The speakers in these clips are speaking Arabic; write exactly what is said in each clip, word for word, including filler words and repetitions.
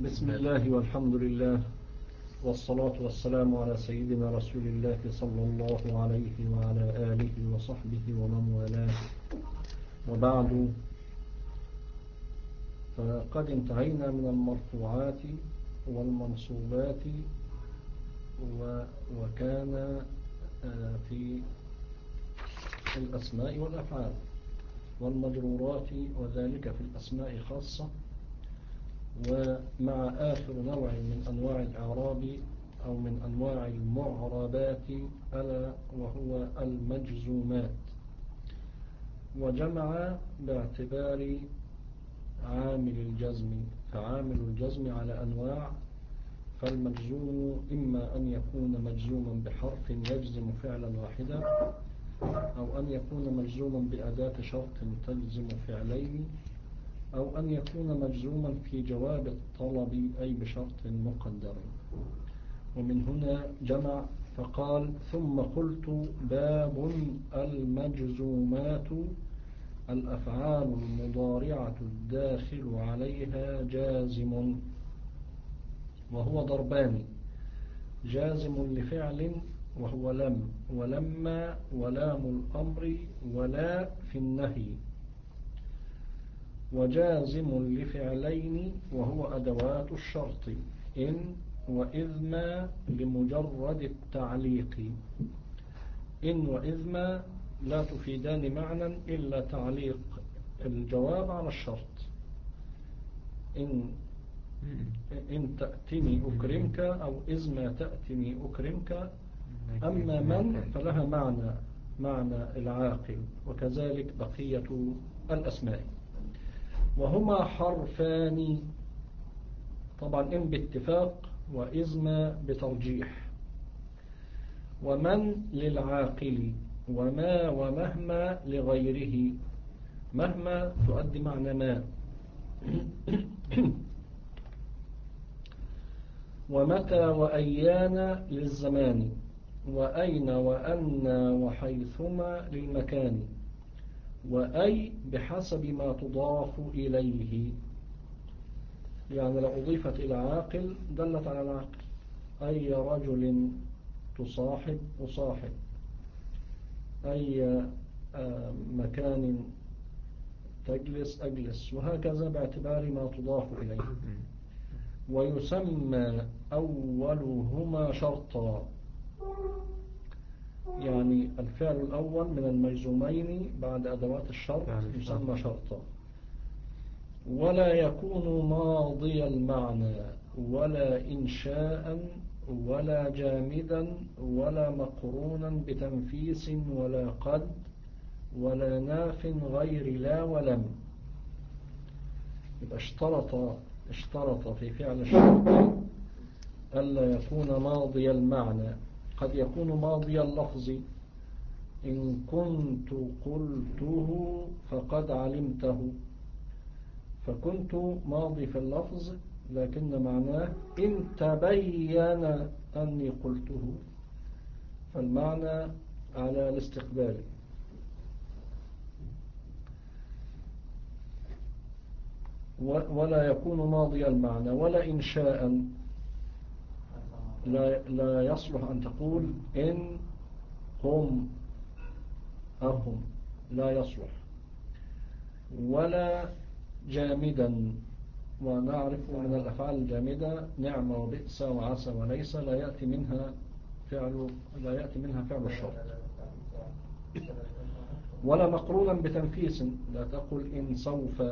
بسم الله والحمد لله والصلاة والسلام على سيدنا رسول الله صلى الله عليه وعلى آله وصحبه ومن والاه، وبعد، فقد انتهينا من المرفوعات والمنصوبات وكان في الأسماء والأفعال والمجرورات، وذلك في الأسماء خاصة. ومع آخر نوع من أنواع الإعراب أو من أنواع المعربات ألا وهو المجزومات، وجمع باعتبار عامل الجزم، فعامل الجزم على أنواع. فالمجزوم إما أن يكون مجزوما بحرف يجزم فعلا واحدا، أو أن يكون مجزوما بأداة شرط تجزم فعلين، أو أن يكون مجزوما في جواب الطلب أي بشرط مقدر. ومن هنا جمع فقال: ثم قلت باب المجزومات الأفعال المضارعة الداخل عليها جازم، وهو ضربان: جازم لفعل وهو لم ولما ولام الأمر ولا في النهي، وجازم لفعلين وهو أدوات الشرط إن وإذ ما لمجرد التعليق. إن وإذ ما لا تفيدان معنى إلا تعليق الجواب على الشرط. إن إن تأتني أكرمك أو إذ ما تأتني أكرمك. أما من فلها معنى معنى العاقل، وكذلك بقية الأسماء. وهما حرفان، طبعا إن باتفاق وإذ ما بترجيح. ومن للعاقل، وما ومهما لغيره. مهما تؤدي معنى ما. ومتى وأيان للزمان، وأين وأن وحيثما للمكان، وأي بحسب ما تضاف إليه. يعني لو أضيفت إلى عاقل دلت على العاقل: أي رجل تصاحب أصاحب، أي مكان تجلس أجلس، وهكذا باعتبار ما تضاف إليه. ويسمى أولهما شرطا، يعني الفعل الأول من المجزومين بعد أدوات الشرط يسمى شرطا. ولا يكون ماضي المعنى ولا إنشاء ولا جامدا ولا مقرونا بتنفيس ولا قد ولا ناف غير لا ولم. يبقى اشترط اشترط في فعل الشرط ألا يكون ماضي المعنى. قد يكون ماضي اللفظ: إن كنت قلته فقد علمته. فكنت ماضي في اللفظ، لكن معناه إن تبين أني قلته، فالمعنى على الاستقبال. ولا يكون ماضي المعنى ولا إنشاء. لا, لا يصلح أن تقول إن هم أهم، لا يصلح. ولا جامدا، ونعرف من الأفعال الجامدة نعم وبئس وعسى وليس لا يأتي منها فعل لا يأتي منها فعل الشرط. ولا مقرونا بتنفيس، لا تقل إن سوف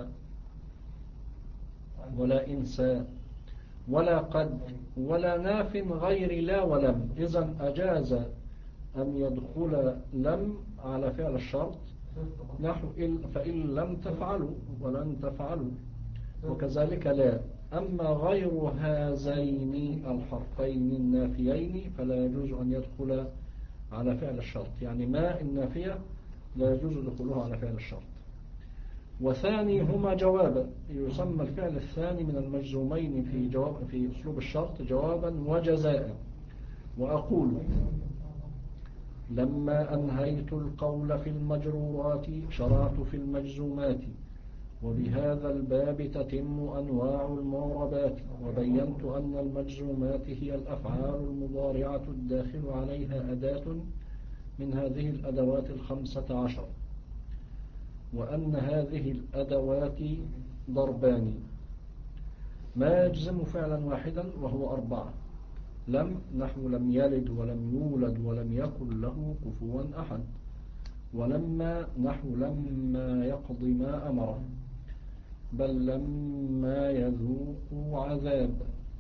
ولا إنسى. ولا قد ولا ناف غير لا ولم. إذن أجاز أن يدخل لم على فعل الشرط، نحو فإن لم تفعلوا ولن تفعلوا، وكذلك لا. أما غير هذين الحرفين النافيين فلا يجوز أن يدخل على فعل الشرط، يعني ما النافية لا يجوز دخولها على فعل الشرط. وثاني هما جوابا، يسمى الفعل الثاني من المجزومين في جواب في أسلوب الشرط جوابا وجزاء. وأقول: لما أنهيت القول في المجرورات شرعت في المجزومات، وبهذا الباب تتم أنواع المعربات. وبينت أن المجزومات هي الأفعال المضارعة الداخل عليها أداة من هذه الأدوات الخمسة عشر، وأن هذه الأدوات ضربان: ما يجزم فعلا واحدا وهو أربعة: لم نحو لم يلد ولم يولد ولم يكن له كفوا أحد، ولما نحو لما يقض ما أمره، بل لما يذوقوا عذاب.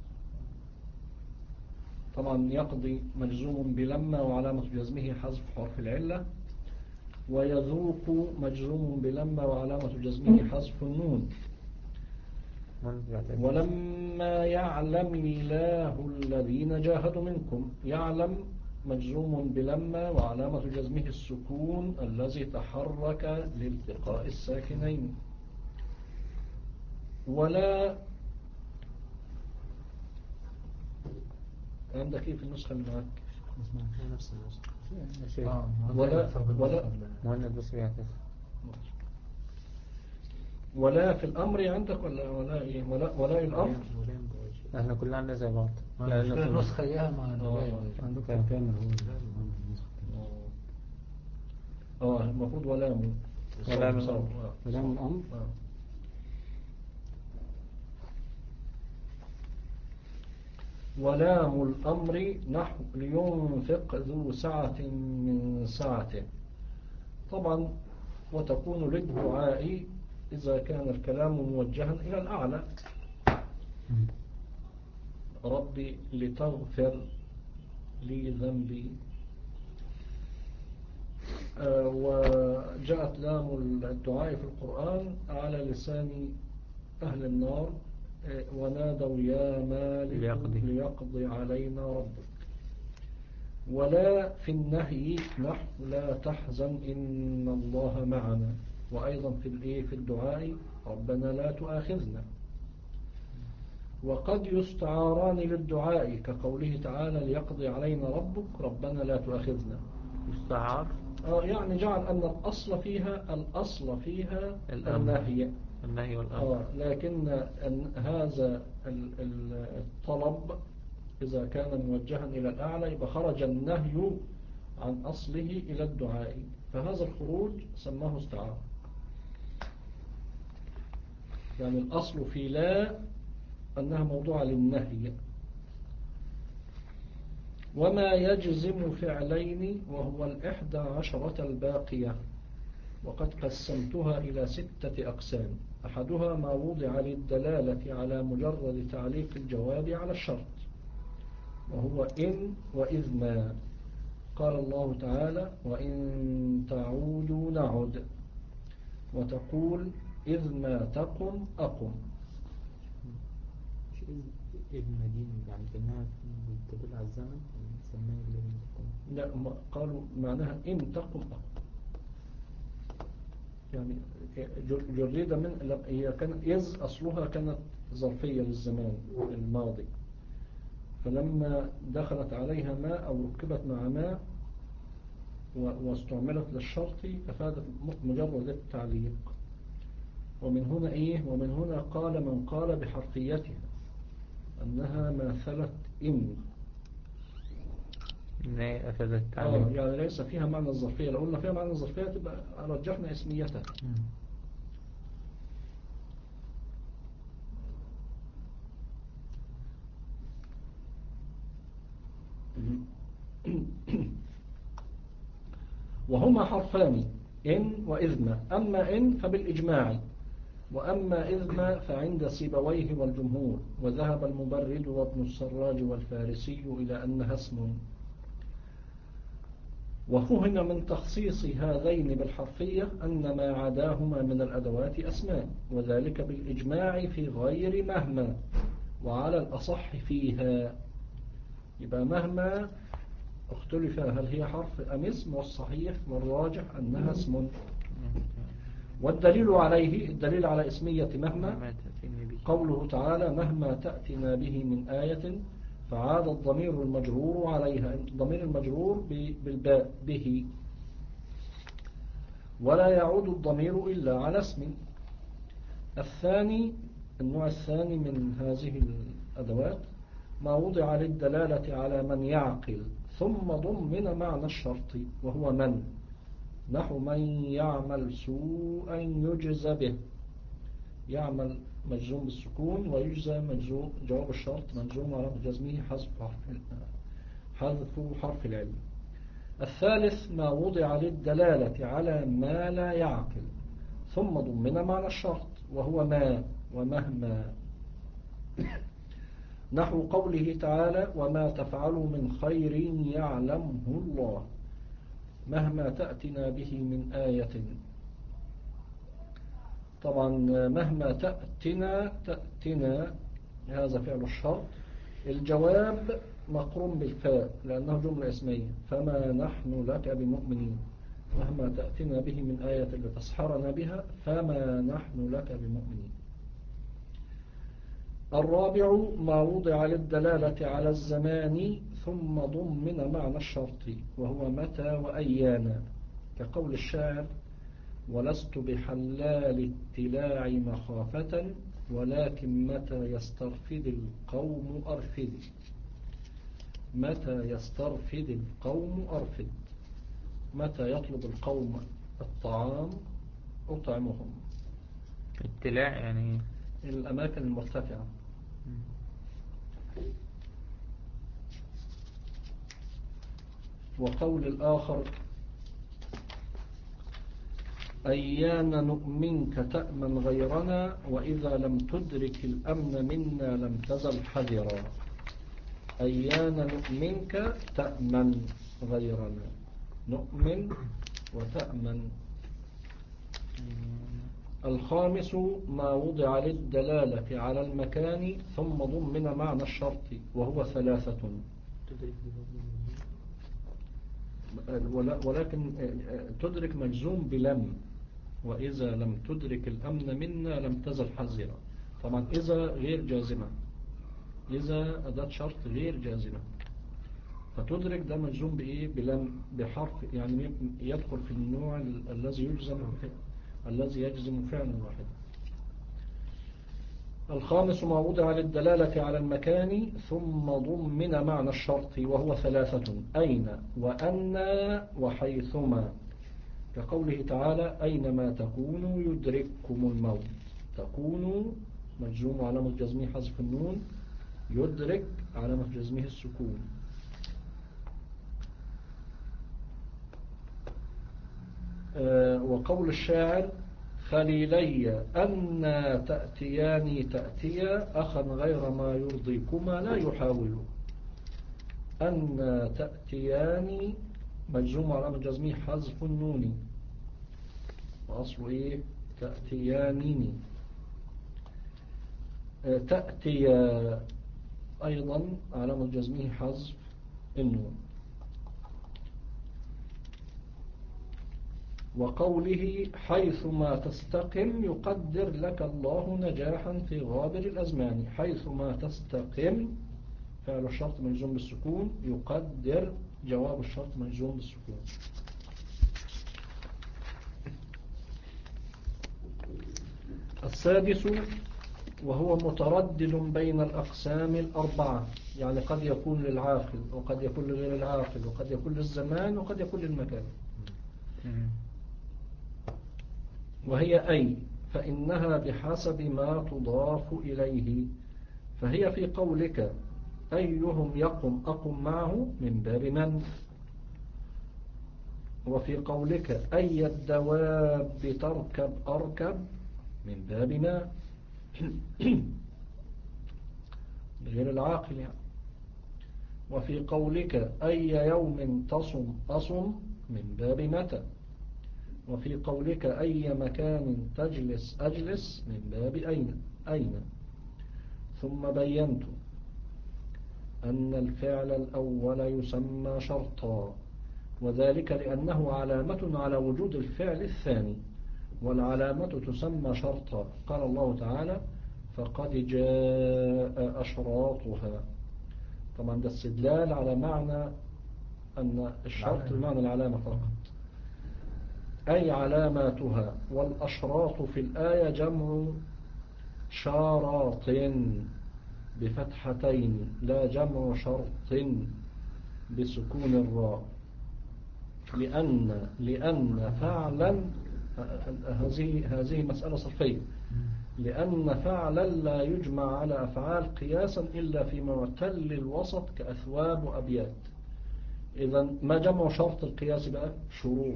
طبعا يقضي مجزوم بلما وعلامة جزمه حذف حرف العلة، ويذوق مجزوم بلما وعلامة جزمه حذف النون. ولما يعلم الله الذين جاهدوا منكم، يعلم مجزوم بلما وعلامة جزمه السكون الذي تحرك لالتقاء الساكنين. ولا عندك ايه في النسخة اللي معك؟ نفس النسخة. آه. ولا ولا مهند بس بيعكس. ولا في الأمر عندك ولا ولا إيه ولا ولا الأمر؟ احنا كلنا عندنا زي بعض. لا النسخة اياها ما عندك كامل هو. اه المفروض ولام ولام الأمر. ولام الأمر. آه. ولام الأمر نحو لينفق ذو سعة من سعته. طبعا وتكون للدعاء إذا كان الكلام موجها إلى الأعلى: ربي لتغفر لي ذنبي. آه وجاءت لام الدعاء في القرآن على لسان أهل النار: آه ونادوا يا مالك ليقضي. ليقضي علينا ربك. ولا في النهي نحو لا تحزن إن الله معنا. وأيضا في الإيه في الدعاء: ربنا لا تؤاخذنا. وقد يستعاران للدعاء كقوله تعالى: ليقضي علينا ربك ربنا لا تؤاخذنا. يستعار آه يعني جعل أن الأصل فيها الأصل فيها النهي النهي والأمر. آه لكن هذا الطلب إذا كان موجها إلى الأعلى يبقى خرج النهي عن أصله إلى الدعاء، فهذا الخروج سماه استعارة. يعني الأصل في لا أنها موضوع للنهي. وما يجزم فعلين وهو الإحدى عشرة الباقية، وقد قسمتها إلى ستة أقسام: أحدها ما وضع للدلالة على مجرد تعليق الجواب على الشرط، وهو إن وإذ ما. قال الله تعالى: وإن تعودوا نعد. وتقول: إذ ما تقم أقم. إذ مدين يعني كأنها تدل على الزمن. لا قالوا معناها إن تقم أقم، يعني جريدة من هي كان إذ أصلها كانت ظرفية للزمان الماضي، فلما دخلت عليها ما أو ركبت مع ما واستعملت للشرط أفادت مجرد التعليق. ومن هنا إيه ومن هنا قال من قال بحرفيتها أنها ماثلت إن أفادت التعليق. آه يعني ليس فيها معنى الظرفية. لو قلنا فيها معنى الظرفية تبقى رجحنا اسميتها. وهما حرفان إن وإذما. أما إن فبالإجماع، وأما إذما فعند سيبويه والجمهور. وذهب المبرد وابن السراج والفارسي إلى أنها اسم. وفهم من تخصيص هذين بالحرفية أن ما عداهما من الأدوات أسماء، وذلك بالإجماع في غير مهما، وعلى الأصح فيها. يبقى مهما اختلف هل هي حرف أم اسم، والصحيح والراجح أنها اسم. والدليل عليه الدليل على اسمية مهما قوله تعالى: مهما تأتنا به من آية. فعاد الضمير المجرور عليها، الضمير المجرور بالباء به، ولا يعود الضمير إلا على اسم. الثاني، النوع الثاني من هذه الأدوات ما وضع للدلالة على من يعقل ثم ضمن معنى الشرط وهو من، نحو من يعمل سوءا يجزى به. يعمل مجزوم بالسكون ويجزى مجزوم جواب الشرط مجزوم على جزمه حذف حرف حذف حرف العلم. الثالث ما وضع للدلالة على ما لا يعقل ثم ضمن معنى الشرط وهو ما ومهما، نحو قوله تعالى وما تفعلوا من خير يعلمه الله، مهما تأتنا به من آية. طبعا مهما تأتنا، تأتنا هذا فعل الشرط، الجواب مقرون بالفاء لأنه جملة اسمية، فما نحن لك بمؤمنين، مهما تأتنا به من آية لتسحرنا بها فما نحن لك بمؤمنين. الرابع ما وضع للدلالة على الزمان ثم ضمن معنى الشرط وهو متى وأيانا، كقول الشاعر ولست بحلال التلاع مخافة ولكن متى يسترفد القوم أرفد. متى يسترفد القوم أرفد، متى يطلب القوم الطعام أطعمهم. التلاع يعني الأماكن المرتفعة. وقول الآخر أيان نؤمنك تأمن غيرنا وإذا لم تدرك الأمن منا لم تزل حذرا. أيان نؤمنك تأمن غيرنا، نؤمن وتأمن. الخامس ما وضع للدلالة على المكان ثم ضمن معنى الشرط وهو ثلاثة، ولكن تدرك مجزوم بلم، وإذا لم تدرك الأمن منا لم تزل حذرا. طبعا إذا غير جازمة، إذا أداة شرط غير جازمة، فتدرك ده مجزوم بإيه؟ بلم، بحرف يعني يدخل في النوع الذي يجزم الذي يجزم فعلا واحدا. الخامس ما وضع للدلالة على المكان ثم ضمن معنى الشرط وهو ثلاثة، أين وأن وحيثما، كقوله تعالى أينما تكونوا يدرككم الموت. تكونوا مجزوم علامة جزمه حذف النون، يدرك علامة جزمه السكون. أه وقول الشاعر خليلي أن تأتياني تأتيا أخا غير ما يرضيكما لا يحاول. أن تأتياني مجزوم علامة جزمه حذف النون، وأصله إيه؟ تأتيانيني. أه تأتي أيضا علامة جزمه حذف النون. وقوله حيثما تستقم يقدر لك الله نجاحا في غابر الأزمان. حيثما تستقم فعل الشرط مجزوم بالسكون، يقدر جواب الشرط مجزوم بالسكون. السادس وهو متردد بين الأقسام الأربعة، يعني قد يكون للعاقل وقد يكون لغير العاقل وقد يكون للزمان وقد يكون للمكان، وهي أي، فإنها بحسب ما تضاف إليه، فهي في قولك أيهم يقم أقم معه من باب من، وفي قولك أي الدواب تركب أركب من باب ما غير العاقل يعني. وفي قولك أي يوم تصم أصم من باب متى. وفي قولك أي مكان تجلس أجلس من باب أين أين. ثم بينت أن الفعل الأول يسمى شرطا، وذلك لأنه علامة على وجود الفعل الثاني، والعلامة تسمى شرطا. قال الله تعالى فقد جاء أشراطها. طبعا ده استدلال على معنى أن الشرط بمعنى العلامة فقط، أي علاماتها. والأشراط في الآية جمع شارط بفتحتين لا جمع شرط بسكون الراء، لأن لأن فعلا هذه هذه مسألة صرفية، لأن فعلا لا يجمع على أفعال قياسا إلا في معتل الوسط كأثواب وأبيات. إذا ما جمع شرط القياس بقى؟ شروط.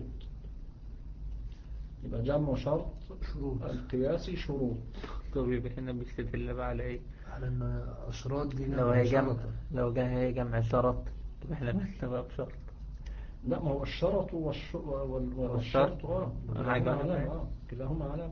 يبقى جمع شرط شروط القياسي شروط. طب يبقى هنا بيستدل بقى على ايه؟ على ان اشراط دي لو هي جمع شرط. لو جاء هي جمع شرط طب احنا مالنا بقى بشرط؟ لا، ما هو الشرط والش... وال... والشرط والشرط اه حاجة كلاهما واحدة. علامة اه كلاهما علامة.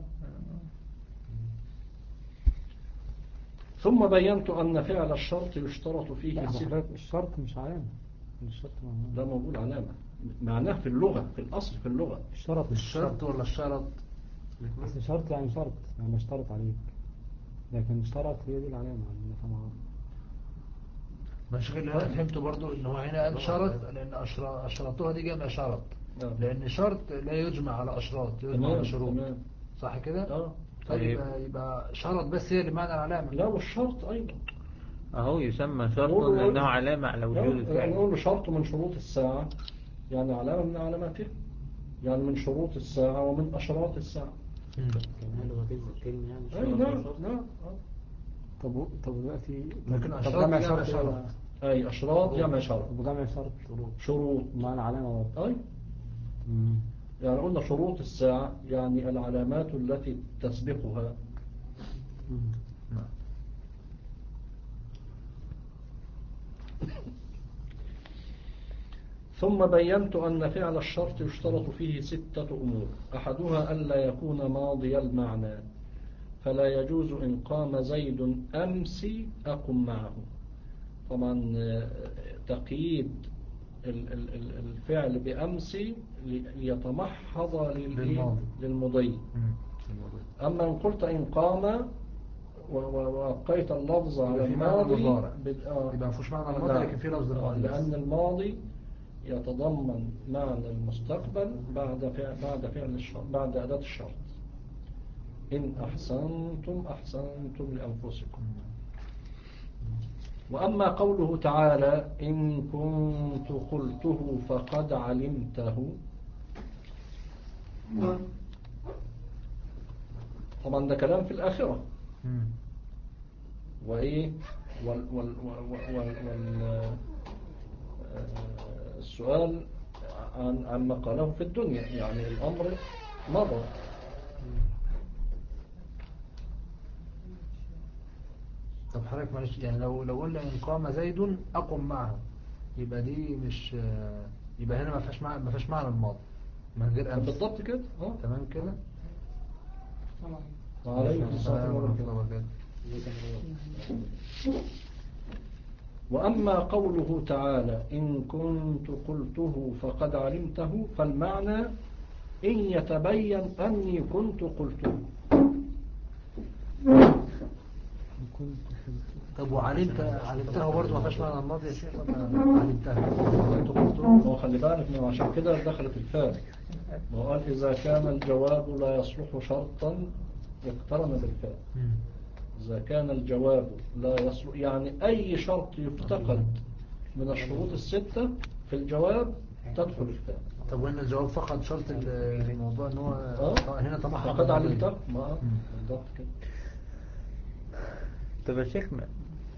ثم بينت أن فعل الشرط يشترط فيه لا ست. حضرتك الشرط مش علامة. الشرط معناه. لا، موجود علامة، معناه في اللغة، في الأصل في اللغة. الشرط الشرط ولا الشرط؟ بس شرط يعني شرط يعني اشترط عليك، لكن اشترط هي دي العلامة اللي فهمها. مش غير اللي انا فهمته برضو ان هو هنا قال شرط لان أشرا- اشراطها دي جمع شرط، نعم. لان شرط لا يجمع على اشراط، يجمع تمام على شروط. تمام. صح كده؟ اه طيب طيب. يبقى, يبقى شرط بس هي اللي معنى العلامة. لا، والشرط أيضا اهو يسمى شرط نقول- لانه علامة على وجود لا، الفعل. نقول له شرط من شروط الساعة، يعني علامة من علاماتها، يعني من شروط الساعة ومن أشراط الساعة. مم. كمان لغة الكلمة يعني أي شرط نعم وشرط. نعم آه. طب طب دلوقتي لكن طب أشراط جمع جمع شرط شرط. إيه؟ أي أشراط جمع شرط. طب جمع شرط شروط معنى علامة برضه. أي مم. يعني قلنا شروط الساعة يعني العلامات التي تسبقها. مم. ثم بينت أن فعل الشرط يشترط فيه ستة أمور. أحدها ألا يكون ماضي المعنى، فلا يجوز إن قام زيد أمس أقم معه. طبعا آه، تقييد ال- ال- ال- الفعل بأمس ليتمحض للإيه؟ للماضي. للمضي. مم. أما إن قلت إن قام و- و- وأبقيت اللفظ على يبقى في معنى الماضي المضارع. بد- آه. يبقى مفيش معنى الماضي لا. لكن في لفظ آه، الماضي بس. لأن الماضي يتضمن معنى المستقبل بعد فعل بعد فعل الشرط، بعد أداة الشرط. إن أحسنتم أحسنتم لأنفسكم. وأما قوله تعالى إن كنت قلته فقد علمته، طبعا ده كلام في الآخرة. مم. وإيه وال وال وال وال وال آه، السؤال عن عن ما قاله في الدنيا، يعني الأمر مضى. طب حضرتك معلش يعني لو لو قلنا إن قام زيد أقم معه، يبقى دي مش يبقى هنا ما فيهاش معنى ما فيهاش معنى الماضي من غير أمس. بالضبط كده. اه تمام كده. وعليكم السلام ورحمة الله وبركاته. وأما قوله تعالى إن كنت قلته فقد علمته، فالمعنى إن يتبين أني كنت قلته. كنت طب وعلمت علمته برضه ما فيهاش معنى الماضي يا شيخ ولا علمته كنت قلته؟ هو خلي بالك ما عشان كده دخلت الفاء. ما هو قال إذا كان الجواب لا يصلح شرطا اقترن بالفاء. مم. إذا كان الجواب لا يصلح، يعني أي شرط يفتقد من الشروط الستة في الجواب تدخل الفاء. طب وإن الجواب فقط شرط الموضوع إن هو اه هنا طمح فقد علمته. ما مم. بالضبط كده. طب يا شيخ ما-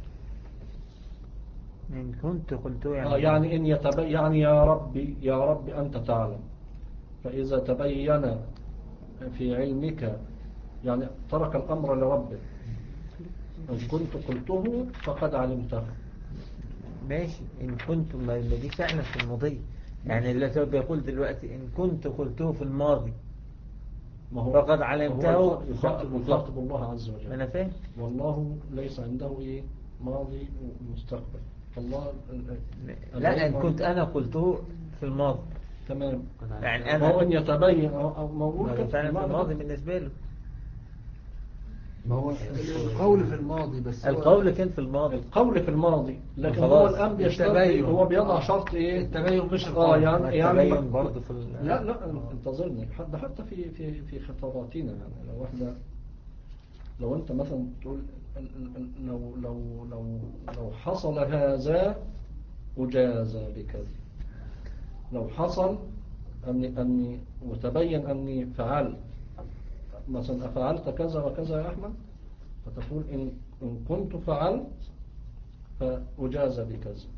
إن كنت قلت يعني آه يعني إن يتبين، يعني يا ربي يا رب أنت تعلم، فإذا تبين في علمك، يعني ترك الأمر لربه، إن كنت قلته فقد علمته. ماشي إن كنت ما ما دي فعلا في الماضي، يعني اللي هو بيقول دلوقتي إن كنت قلته في الماضي ما هو فقد علمته. هو يخاطب يخاطب الله عز وجل. أنا فاهم. والله ليس عنده إيه ماضي ومستقبل. الله لا إن كنت أنا قلته في الماضي تمام. يعني ما هو أنا إن يتبين أو- أو موجود ما كده ده فعلا في المعنى الماضي ده. بالنسبة له. ما هو القول في الماضي بس هو القول كان في الماضي. القول في الماضي، لكن خلاص. هو الآن بيشترط التبين. هو بيضع آه. شرط إيه التبين مش اه القول. يعني يعني التبين برضه في ال- لا لا انتظرني حتى حتى في في في خطاباتنا، يعني لو احنا لو أنت مثلا تقول ال- ال- لو لو لو لو حصل هذا أجاز بكذا، لو حصل أني أني وتبين أني فعلت مثلا أفعلت كذا وكذا يا أحمد، فتقول إن إن كنت فعلت فأجاز بكذا.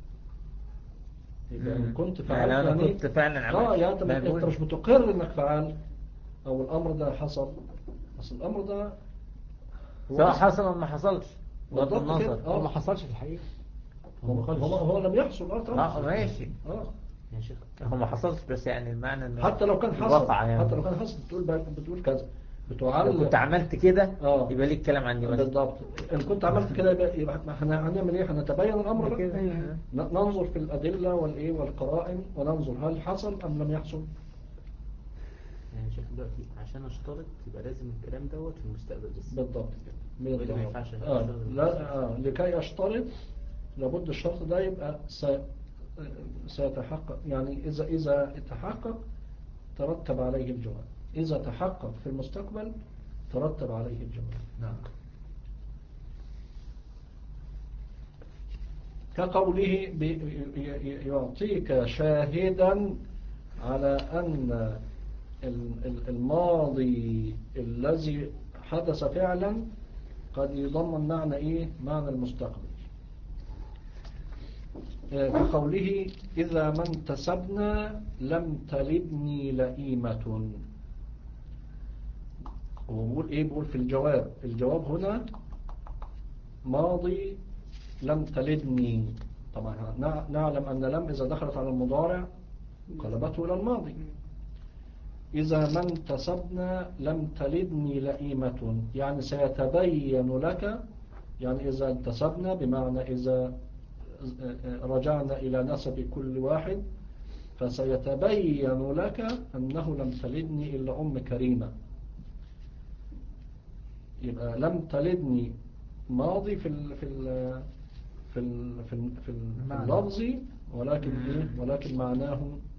يبقى إن كنت فعلت يعني أنا يعني كنت فعلا عملت. آه يعني أنت ما أنت بقول- مش بتقر إنك فعلت أو الأمر ده حصل، بس الأمر ده هو سواء بس- حصل أو ما حصلش بغض بالضبط كده. النظر. هو ما آه حصلش في الحقيقة، هو ما قالش. هو هو لم يحصل. آه اه طبعا. ماشي. آه يا شيخ هو ما حصلش، بس يعني المعنى انه حتى لو كان حصل، الواقع يعني. حتى لو كان حصل بتقول بتقول كذا، لو بتعلق. كنت عملت كده آه. يبقى ليك كلام عني مثلا. بالضبط. إن كنت عملت كده يبقى يبقى احنا هنعمل إيه؟ هنتبين الأمر بقى. كده. ن- ننظر في الأدلة والإيه والقرائن وننظر هل حصل أم لم يحصل. يعني شيخ دلوقتي عشان اشترط يبقى لازم الكلام دوت في المستقبل بس. بالضبط كده. وإلا ما بالضبط. ينفعش آه. أشتغل لا آه. لكي أشترط لابد الشرط ده يبقى س... سيتحقق، يعني إذا إذا تحقق ترتب عليه الجواب، إذا تحقق في المستقبل ترتب عليه الجواب. نعم. كقوله بي- ي- يعطيك شاهدا على أن ال- ال- الماضي الذي حدث فعلا قد يضمن معنى إيه؟ معنى المستقبل. آه، كقوله إذا ما انتسبنا لم تلدني لئيمة. وبقول إيه؟ بقول في الجواب، الجواب هنا ماضي لم تلدني. طبعا نع- نعلم أن لم إذا دخلت على المضارع قلبته إلى الماضي. إذا ما انتسبنا لم تلدني لئيمة، يعني سيتبين لك، يعني إذا انتسبنا بمعنى إذا رجعنا إلى نسب كل واحد فسيتبين لك أنه لم تلدني إلا أم كريمة. يبقى لم تلدني ماضي في ال في ال في ال في, ال في, ال في اللفظ، ولكن إيه؟ ولكن معناه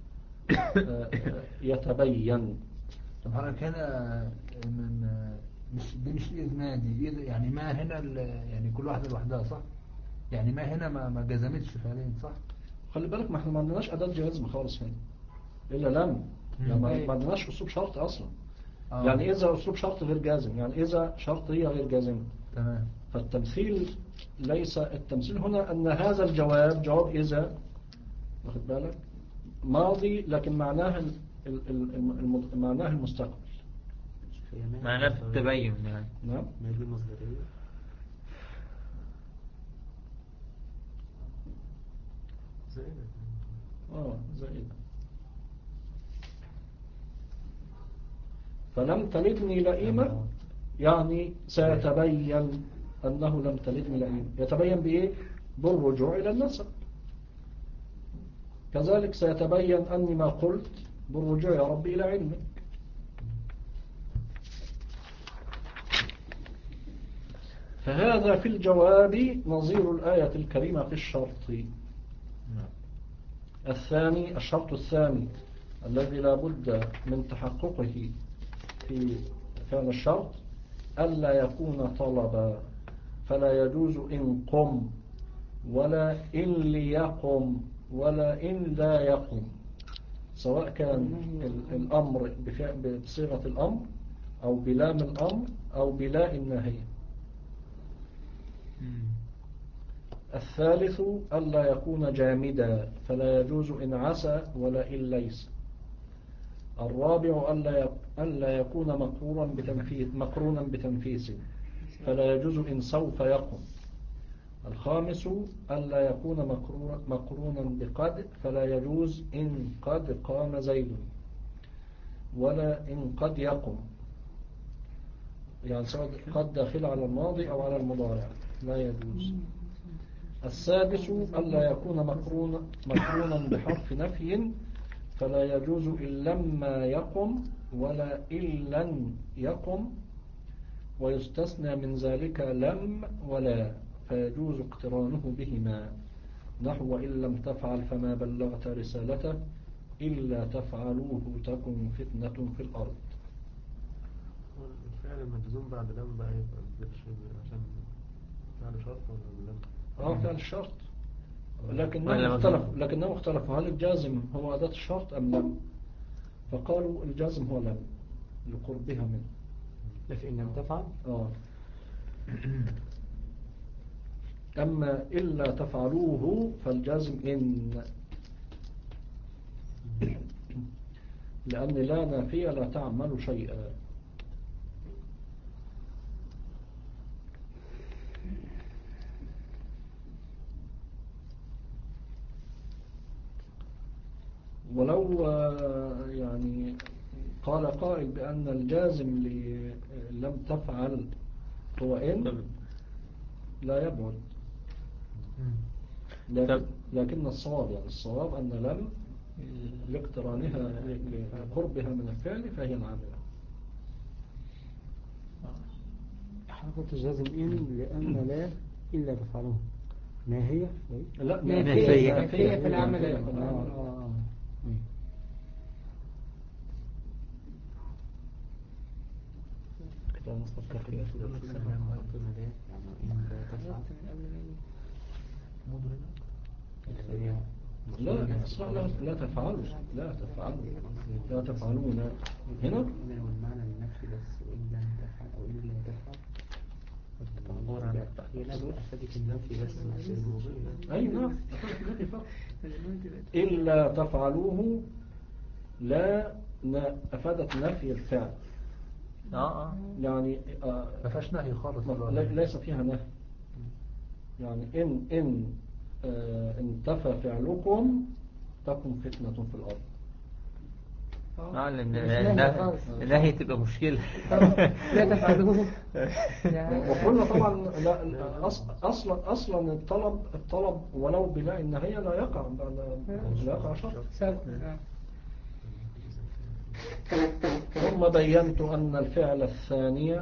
يتبين. طب حضرتك هنا من مش دي مش إذ ما دي إذ يعني ما هنا يعني كل واحدة لوحدها صح؟ يعني ما هنا ما ما جزمتش فعليا صح؟ خلي بالك ما احنا ما عندناش أداة جزم خالص هنا إلا لم، يعني ما ما عندناش أسلوب شرط أصلا. آه. يعني إذا أسلوب شرط غير جازم، يعني إذا شرطية غير جازمة. تمام. فالتمثيل ليس التمثيل هنا أن هذا الجواب جواب إذا، واخد بالك، ماضي لكن معناه ال- ال- ال- الم- معناه المستقبل. هي ما معناه مصدرية. التبين يعني. نعم. ما دي مصدرية. زائدة. آه زائد. فلم تلدني لئيمة يعني سيتبين أنه لم تلدني لئيمة. يتبين بإيه؟ بالرجوع إلى النسب. كذلك سيتبين أني ما قلت بالرجوع يا رب إلى علمك. فهذا في الجواب نظير الآية الكريمة في الشرط. الثاني، الشرط الثاني الذي لا بد من تحققه في فعل الشرط ألا يكون طلبا، فلا يجوز إن قم ولا إن ليقم ولا إن لا يقم، سواء كان الأمر بصيغة الأمر أو بلام الأمر أو بلا النهي. الثالث ألا يكون جامدا، فلا يجوز إن عسى ولا إن ليس. الرابع ألا يكون مقرونا بتنفيذ مقرونا بتنفيذ، فلا يجوز إن سوف يقم. الخامس ألا يكون مقرونا بقد، فلا يجوز إن قد قام زيد ولا إن قد يقم، يعني سواء قد داخل على الماضي أو على المضارع لا يجوز. السادس ألا يكون مقرونا مقرونا بحرف نفي، فلا يجوز إن لما يقم ولا إن لن يقم، ويستثنى من ذلك لم ولا، فيجوز اقترانه بهما، نحو إن لم تفعل فما بلغت رسالته إلا تفعلوه تكن فتنة في الأرض. فعلا المجزوم بعد لم بقى يبقى مبقاش عشان فعل شرط ولا لم؟ اه فعل الشرط، ولا لكنهم مجزوم. اختلفوا لكنهم اختلفوا هل الجازم هو أداة الشرط أم لم؟ فقالوا الجازم هو لم لقربها منه. لكن إن لم تفعل آه. أما إلا تفعلوه فالجازم إن، لأن لا نافية لا تعمل شيئا. ولو آه، يعني قال قائل بأن الجازم لم تفعل هو إن لا يبعد، لكن, لكن الصواب يعني الصواب أن لم لاقترانها لقربها من الفعل فهي العاملة. حركة الجازم إن لأن لا إلا تفعلوه ما هي لا نافية. نافية في العمل. نافية. آه آه آه. كده نفكر فيها. لما حطينا ده يعني إن لا تفعل هي لا أصلا لا, لا تفعلوا لا تفعلوا لا تفعلون هنا. هنا والمعنى النفسي بس، وإن لم تفعل أو إن لا تفعل التعبير عن هي لا أفادك النفي بس مش الموضوع. أي نعم النفي فقط. إلا تفعلوه لا ن- أفادت نفي الفعل اه اه يعني آه ما فيهاش نهي خالص. ما- لي- ليس فيها نفي يعني إن إن آه انتفى فعلكم تكن فتنة في الأرض. اه لأن مش نهي النهي- خالص. النهي تبقى مشكلة. لا تفعلوه. وقلنا طبعا لا لا، أص- اصلا اصلا الطلب الطلب ولو بلا النهايه لا يقع لا يقع شرط. ثم بينت ان الفعل الثاني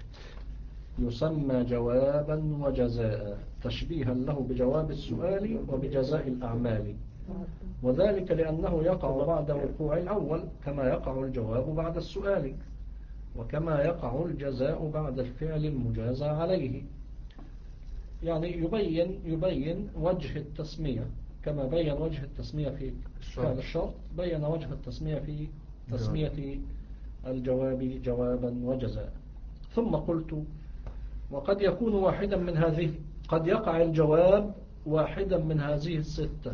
يسمى جوابا وجزاء تشبيها له بجواب السؤال وبجزاء الأعمال، وذلك لأنه يقع بعد وقوع الأول كما يقع الجواب بعد السؤال، وكما يقع الجزاء بعد الفعل المجازى عليه. يعني يبين يبين وجه التسمية كما بين وجه التسمية في فعل الشرط، بين وجه التسمية في تسمية الجواب جوابا وجزاء. ثم قلت وقد يكون واحدا من هذه، قد يقع الجواب واحدا من هذه الستة.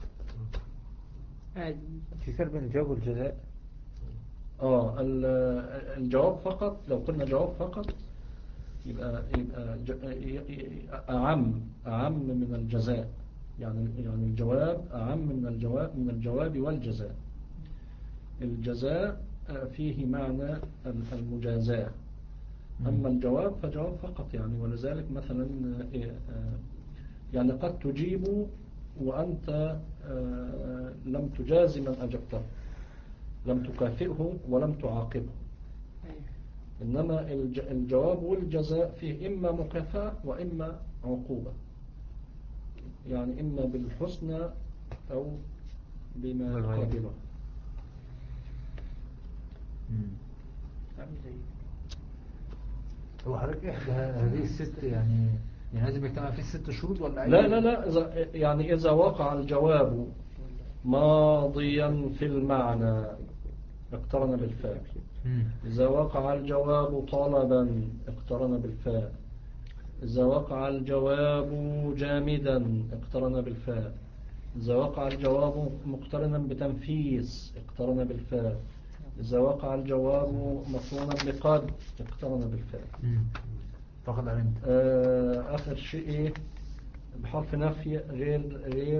في فرق بين الجواب والجزاء. آه الجواب فقط، لو قلنا جواب فقط يبقى يبقى أعم أعم من الجزاء، يعني يعني الجواب أعم من الجواب من الجواب والجزاء. الجزاء فيه معنى المجازاة، أما الجواب فجواب فقط يعني. ولذلك مثلا يعني قد تجيب وأنت لم تجازي من أجبته، لم تكافئه ولم تعاقبه، إنما الجواب والجزاء فيه إما مكافأة وإما عقوبة، يعني إما بالحسنى أو بما يقابله. هو حضرتك إحدى هذه الست يعني يعني لازم يجتمع فيه الست شروط ولا أي؟ لا لا لا إذا يعني إذا وقع الجواب ماضيا في المعنى اقترن بالفاء، إذا وقع الجواب طلبا اقترن بالفاء، إذا وقع الجواب جامدا اقترن بالفاء، إذا وقع الجواب مقترنا بتنفيس اقترن بالفاء، إذا وقع الجواب مقرونا بقد اقترن بالفاء. فقد علمت. آه آخر شيء إيه؟ بحرف نفي غير غير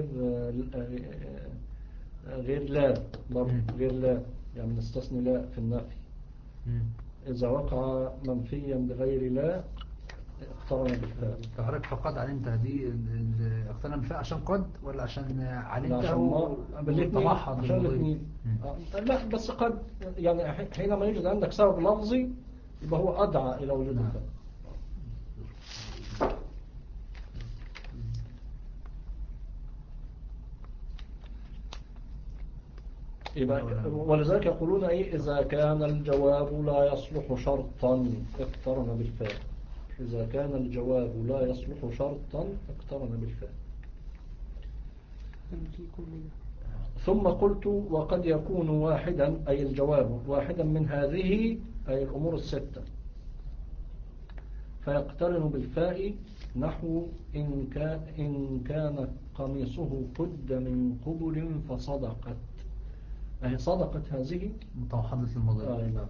غير لا برضه غير لا، يعني نستثني لا في النفي. إذا وقع منفيا بغير لا اقترن بالفاء. فحضرتك فقد علمت دي اقترن بالفاء عشان قد ولا عشان علمت عشان ما بالاثنين، عشان الاثنين. لا بس قد يعني حينما يوجد عندك سبب لفظي يبقى هو أدعى إلى وجود الفاء. يبقى ولذلك يقولون إيه إذا كان الجواب لا يصلح شرطا اقترن بالفاء. إذا كان الجواب لا يصلح شرطا اقترن بالفاء. ثم قلت وقد يكون واحدا أي الجواب واحدا من هذه أي الأمور الستة فيقترن بالفاء نحو إن كان, إن كان قميصه قد من قبل فصدقت. أهي صدقت هذه متوحدة المضي. آه نعم.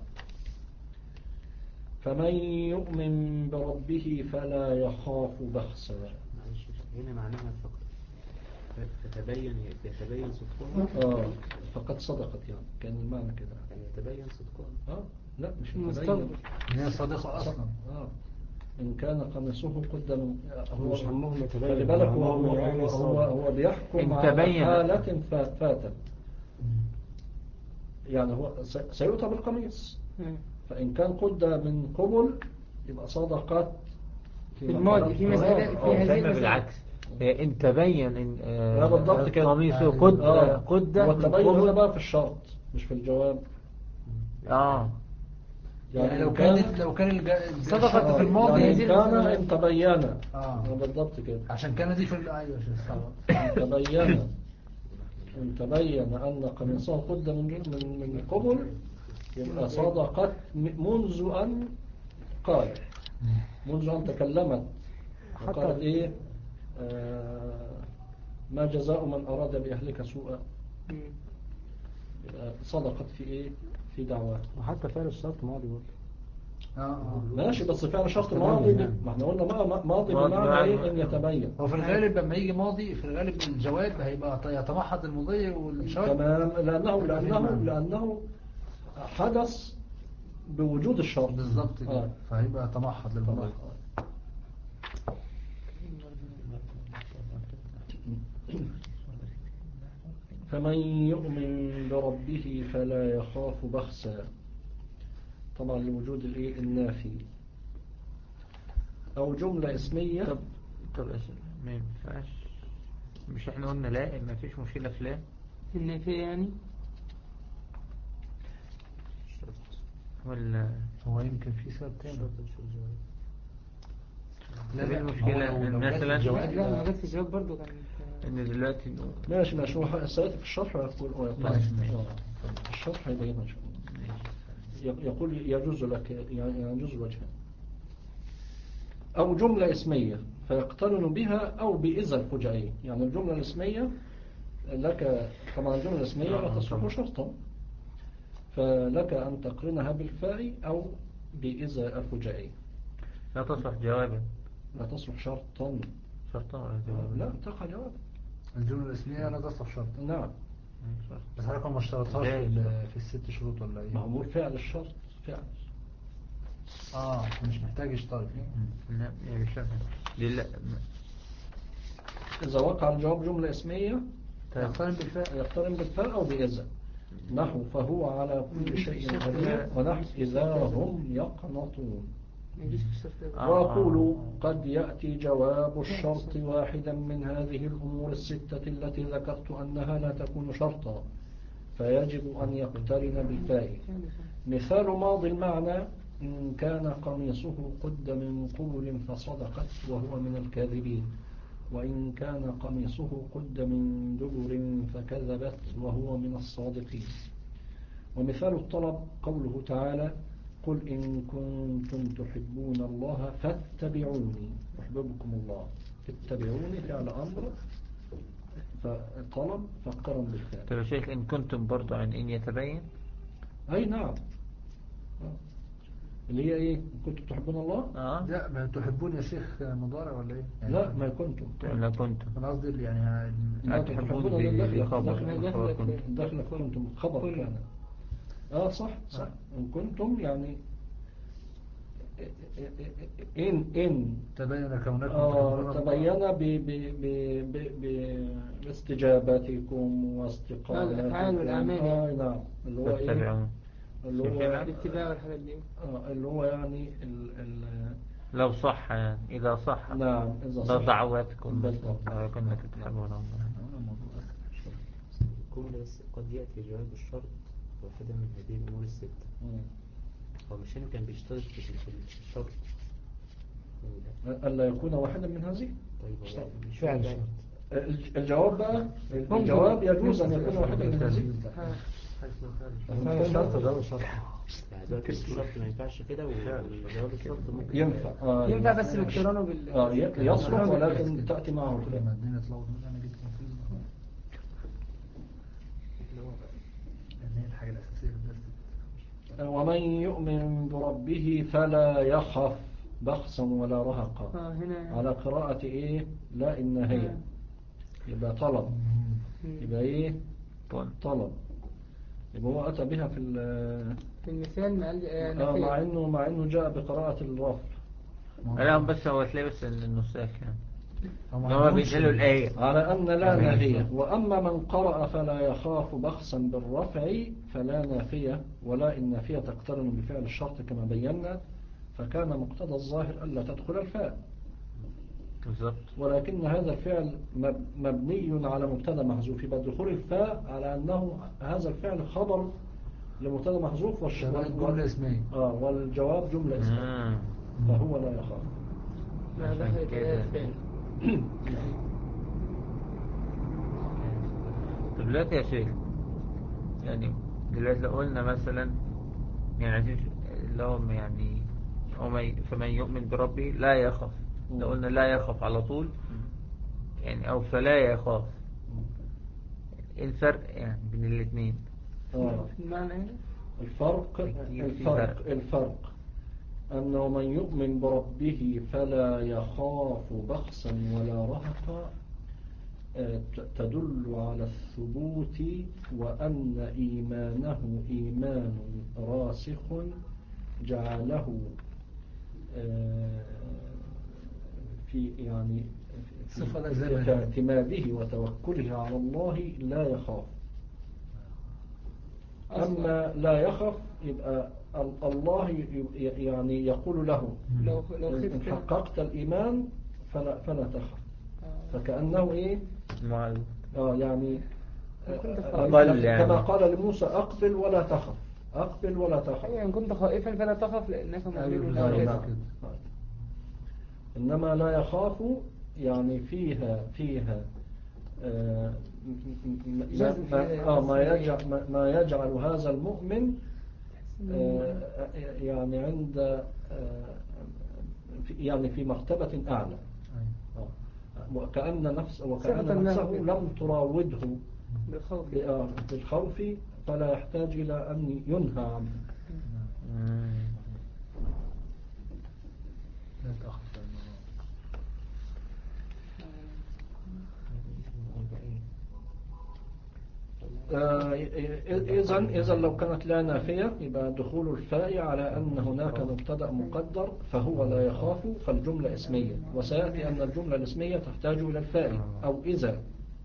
فمن يؤمن بربه فلا يخاف بخسا. هنا معناها فقط فتبين يتبين صدقها. آه فقد صدقت يعني كان المعنى كده يعني يتبين صدقها. آه لا مش يتبين هي صادقة أصلا. آه إن كان قميصه قد من هو مش عمهم يتبين. خلي بالك هو عمهم هو, يعني هو, هو, هو بيحكم إن على تبين. حالة فاتت يعني هو سيؤتى بالقميص فإن كان قد من قبل يبقى صدقات في الماضي في مسألة في هذه كلمة المسألة بالعكس هي إن تبين إن لا بالضبط كده قميصه قد آه. قد هو من التبين هنا قبل. بقى في الشرط مش في الجواب. آه يعني لو إن كانت لو كان الج- صدقت الشرط في الماضي يعني هذه إن كان المسألة. إن تبين آه. بالضبط كده عشان كان دي في ال- أيوة شو إن تبين إن تبين أن قميصه قد من من من قبل يبقى صدقت منذ أن قال منذ أن تكلمت وقالت إيه آه ما جزاء من أراد بأهلك سوءا يبقى صدقت في إيه في دعواه. وحتى فعل الشرط ماضي برضه. آه. ماشي بس فعل شرط ماضي يعني. ما احنا قلنا ما- ما- ماضي ماضي بمعنى بمعنى- إيه إن يتبين. هو في الغالب لما يجي ماضي في الغالب الجواب هيبقى يتمحض المضي والشرط. تمام لأنه هيبقى في لأنه المعنى. لأنه حدث بوجود الشرط بالظبط كده. آه. فهيبقى يتمحض للمضي. فمن يؤمن بربه فلا يخاف بخسا طبعا لوجود الايه النافي او جملة اسمية. طب طب ما ينفعش مش احنا قلنا لا ما فيش مشكلة في لا النافية يعني ولا هو يمكن في سبب تاني. لا لا المشكلة هو لو- لو جت مثلا الجواب لا ما جت في الجواب برضه كانت ان دلوقتي إنه ماشي ماشي هو سيأتي في الشرح ويقول ويقول ماشي، ماشي. آه. الشرح هيبين ان شاء الله يقول يجوز لك يعني يجوز وجهه او جملة اسمية فيقترن بها او بإذا الفجائية. يعني الجملة الاسمية لك طبعا الجملة الاسمية لا تصلح شرطا فلك أن تقرنها بالفاء أو بإذا الفجائية. لا تصلح جوابا لا تصلح شرطا شرطا ولا جوابا. لا تقع جواب. الجملة الاسمية لا تصلح شرط. نعم بس حضرتك ما اشترطهاش في, ال- في الست شروط ولا ايه؟ معمول فعل الشرط فعل اه مش محتاج يشترط. لا يعني مش فاهم. دي لا إذا وقع الجواب جملة اسمية يقترن بالفاء. يقترن بالفاء أو بإذا نحو فهو على كل شيء قدير ونحو إذا هم يقنطون. ما يجيش في الشرط ده. آه. وأقول قد يأتي جواب الشرط واحدا من هذه الأمور الستة التي ذكرت أنها لا تكون شرطا فيجب أن يقترن بالفاء. مثال ماضي المعنى إن كان قميصه قد من قبل فصدقت وهو من الكاذبين وإن كان قميصه قد من دبر فكذبت وهو من الصادقين. ومثال الطلب قوله تعالى قل إن كنتم تحبون الله فاتبعوني يحببكم الله. اتبعوني فعل أمر فطلب فاقترن بالفعل. طب يا شيخ إن كنتم برضو عن إن يتبين أي نعم اللي هي إيه كنتم تحبون الله آه لا ما تحبون يا شيخ مضارع ولا ايه؟ يعني لا ما كنتم لا كنتم انا قصدي يعني ها- لا تحبون بخبر دخلك كنتم. دخلك كنتم خبر كان اه صح صح ان كنتم يعني ان ان تبين كونكم آه تحبون تبين الله. ب ب ب ب ب باستجابتكم واستقامتكم الأفعال والأعمال آه نعم اللي هو ايه فاتبعون اللي هو الاتباع والحاجات دي. آه اللي هو يعني ال ال لو صح يعني إذا صح نعم إذا ده صح دعواتكم بالضبط. كنك تحبون الله الجملة بس قد يأتي جواب الشرط واحدة من هذه الأمور الستة. مم. هو مش هنا كان بيشترط في في- في الشرط يعني ده. ألا يكون واحدا من هذه. طيب هو مش فعل واحد. الشرط. الج- الجواب بقى الجواب يجوز أن يكون واحدا من هذه. ها. حاجة اسمها فعل الشرط. فعل الشرط وجواب الشرط. يعني دلوقتي الشرط ما ينفعش كده وجواب الشرط ممكن ينفع آه ينفع بس باقترانه بال آه ي- يصلح ولكن تأتي معه الفعل. لما الدنيا تلوث مني انا جيت كونفيوز اللي هو لان هي الحاجه الاساسيه في الدرس. ومن يؤمن بربه فلا يخف بخسا ولا رهقا. اه هنا على قراءة إيه لا إن هي يبقى طلب، يبقى إيه طلب، يبقى هو أتى بها في ال- في المثال ما قال آه نفي. مع إنه مع إنه جاء بقراءة الرفع. لا بس هو تلاقي بس النساك يعني هم هو عندهمش بينزلوا الآية على أن لا نافية. وأما من قرأ فلا يخاف بخسا بالرفع فلا نافية، ولا إن نافية تقترن بفعل الشرط كما بينا، فكان مقتضى الظاهر ألا تدخل الفاء. بالظبط. ولكن هذا الفعل مب- مبني على مبتدا محذوف، يبقى دخول الفاء على أنه هذا الفعل خبر لمبتدا محذوف والش- شباب جملة اسمية. آه والجواب جملة اسمية، مم. فهو لا يخاف. ما دخل كده. الفعل. طب دلوقتي يا شيخ يعني دلوقتي لو قلنا مثلا يعني عايزين اللي هو يعني ومن- فمن يؤمن بربه لا يخاف، لو قلنا لا يخاف على طول يعني أو فلا يخاف، ايه الفرق يعني بين الاثنين؟ آه. المعنى هنا الفرق كتير في الفرق فرق. الفرق أنه من يؤمن بربه فلا يخاف بخسا ولا رهقا آه، ت- تدل على الثبوت، وأن إيمانه إيمان راسخ جعله آه، في يعني في, صفة في, لازمة. في اعتماده وتوكله على الله لا يخاف. أما لا يخف يبقى ال- الله ي- ي- يعني يقول له لو لو إن خفت حققت الإيمان فلا, فلا تخف. آه. فكأنه إيه مع آه يعني آه، كنت آه، خائف. أقل يعني. كما قال لموسى أقبل ولا تخف، أقبل ولا تخف. أيوة إن كنت خائفا فلا تخف لأنك أيوة مؤمن بالظبط. آه، بالله. نعم. إنما لا يخاف يعني فيها فيها آه، م- م- ما, جزم ما, في- آه ما, في- يجعل ما- ما يجعل هذا المؤمن آه، يعني عند آه، في- يعني في مرتبة أعلى. آه. وكأن نفس وكأن صفة نفسه النهي. لم تراوده بالخوف. ب- آه، بالخوف، فلا يحتاج إلى أن ينهى عنه. مم. لا تخف. إذا إذا لو كانت لا نافية يبقى دخول الفاء على أن هناك مبتدأ مقدر فهو لا يخاف، فالجملة اسمية، وسيأتي أن الجملة الاسمية تحتاج إلى الفاء أو إذا.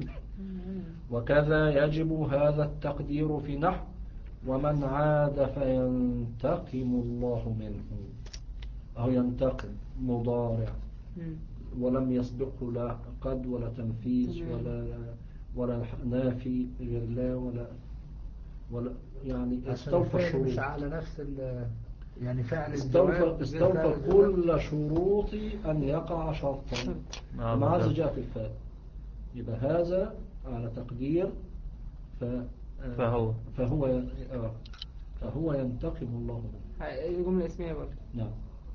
وكذا يجب هذا التقدير في نحو ومن عاد فينتقم الله منه، أو ينتقم مضارع مم. ولم يسبقه لا قد ولا تنفيذ تمام. ولا ولا نافي غير لا ولا ولا يعني عشان استوفى الفعل مش الشروط، على نفس ال يعني فعل استوفى الجواب غير استوفى فعل الجواب. كل شروط أن يقع شرطا، آه، ومع هذا بالظبط. جاء في الفاء، يبقى هذا على تقدير ف فهو. فهو آه، فهو ينتقم الله منه. هي جملة اسمية برضه. نعم.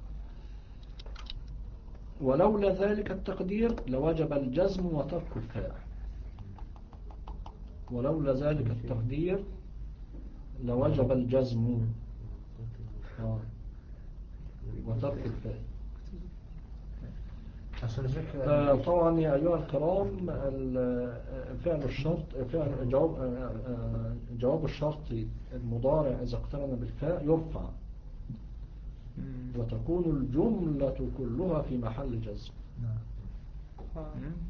ولولا ذلك التقدير لوجب الجزم وترك الفاء. ولولا ذلك التقدير لوجب الجزم آه، وترك الفاء. عشان الفكرة آه، طبعا يا أيها الكرام ال- فعل الشرط فعل جواب آه، آه، جواب الشرط المضارع إذا اقترن بالفاء يرفع، وتكون الجملة كلها في محل جزم. آه.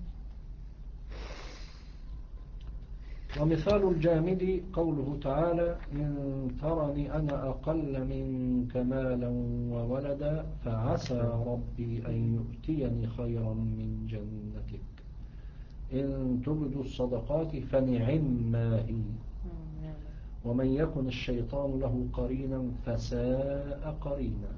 ومثال الجامد قوله تعالى إن ترني أنا أقل منك مالا وولدا فعسى ربي أن يؤتيني خيرا من جنتك. إن تبدوا الصدقات فنعما هي ومن يكن الشيطان له قرينا فساء قرينا.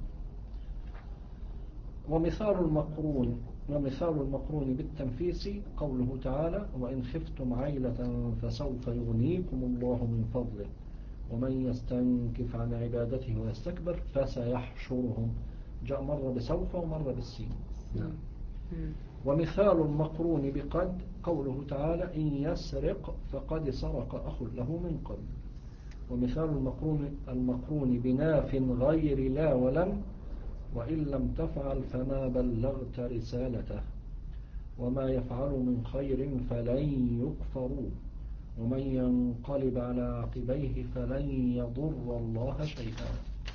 ومثال المقرون ومثال المقرون بالتنفيس قوله تعالى وإن خفتم عيلة فسوف يغنيكم الله من فضله ومن يستنكف عن عبادته ويستكبر فسيحشرهم. جاء مرة بسوف ومرة بالسين. نعم. ومثال المقرون بقد قوله تعالى إن يسرق فقد سرق أخ له من قبل. ومثال المقرون المقرون بناف غير لا ولم وإن لم تفعل فما بلغت رسالته وما يفعل من خير فلن يكفروا ومن ينقلب على عقبيه فلن يضر الله شيئا.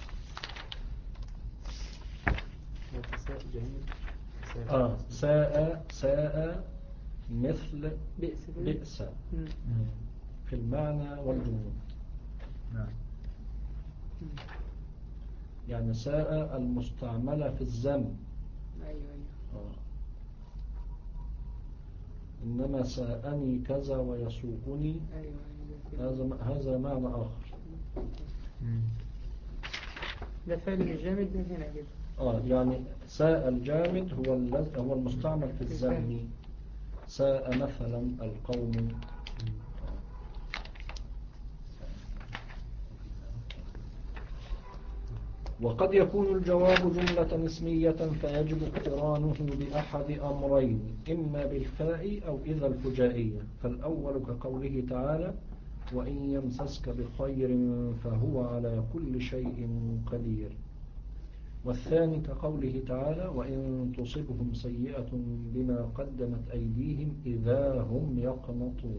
وفساء جميل. آه ساء ساء مثل بئس بئس مم. في المعنى والجمود. نعم. يعني ساء المستعملة في الذم. أيوة أيوة. آه. إنما ساءني كذا ويسوقني أيوة أيوة. هذا هذا معنى آخر. مم. ده فعل مش جامد ده هنا كده. آه يعني ساء الجامد هو الذي هو المستعمل في الذم. ساء مثلا القوم. وقد يكون الجواب جملة اسمية فيجب اقترانه بأحد أمرين إما بالفاء أو إذا الفجائية. فالأول كقوله تعالى وإن يمسسك بخير فهو على كل شيء قدير. والثاني كقوله تعالى وإن تصبهم سيئة بما قدمت أيديهم إذا هم يقنطون.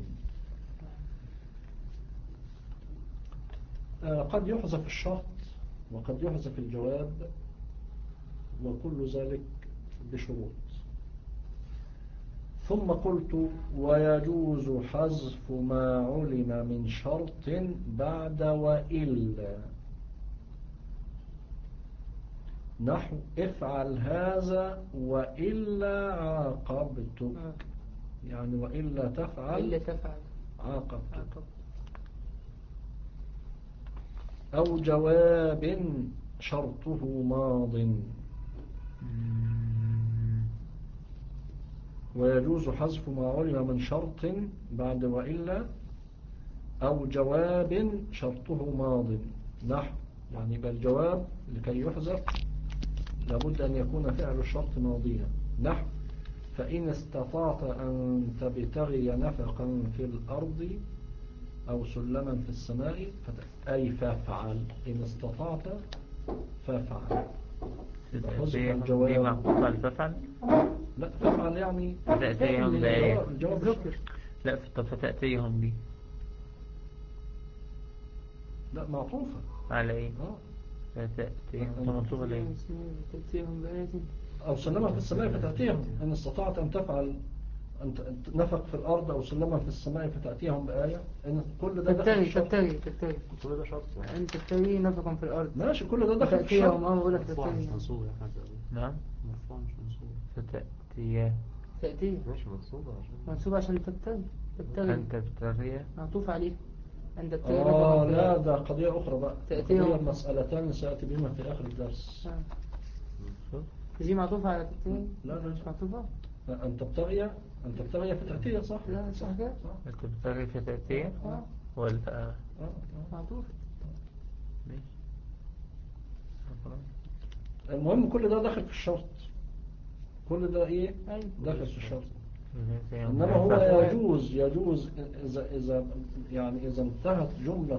آه قد يحذف الشرط وقد يحذف الجواب وكل ذلك بشروط. ثم قلت ويجوز حذف ما علم من شرط بعد وإلا نحو افعل هذا وإلا عاقبتك. يعني وإلا تفعل إلا تفعل عاقبتك. عقب. أو جواب شرطه ماض. ويجوز حذف ما علم من شرط بعد وإلا أو جواب شرطه ماض. نحو يعني بالجواب لكي يحذف لابد أن يكون فعل الشرط ماضيا. نحو فإن استطعت أن تبتغي نفقا في الأرض أو سلما في السماء أي فافعل. إن استطعت فافعل. دي معطوفة على فافعل. لا فافعل يعني فتأتيهم بآية. الجواب الشرط. لا فتأتيهم دي لا معطوفة على ايه؟ آه. فتأتيهم منصوبة ليه؟ تأتيهم بآية أو سلما في السماء فتأتيهم. إن استطعت أن تفعل أن نفق في الأرض أو سلما في السماء فتأتيهم بآية. إن كل ده داخل تبتغي الشرط. تبتغي تبتغي كل ده شرط يعني. أنت تبتغي نفقا في الأرض ماشي كل ده داخل في تأتيهم. الشرط. اه بقول لك مرفوع مش تبتغي منصوب يا حاجة. نعم. مرفوع مش منصوب. فتأتي تأتي ماشي منصوبة عشان منصوب عشان تبتغي تبتغي أن تبتغي. معطوف عليه أن تبتغي آه نفقا في لا الأرض. ده قضية أخرى بقى. تأتيهم. قضية مسألتان سأتي بهما في آخر الدرس. آه. دي معطوفة على تبتغي؟ لا لا مش معطوفة؟ أن تبتغي أن تبتغي فتأتي صح. لا صح كده؟ صح. تبتغي فتأتي آه. ولا آه. آه. معطوف. ماشي. المهم كل ده داخل في الشرط. كل ده إيه أيوة. داخل في الشرط. إنما إنما هو يجوز يجوز إذا إذا يعني إذا انتهت جملة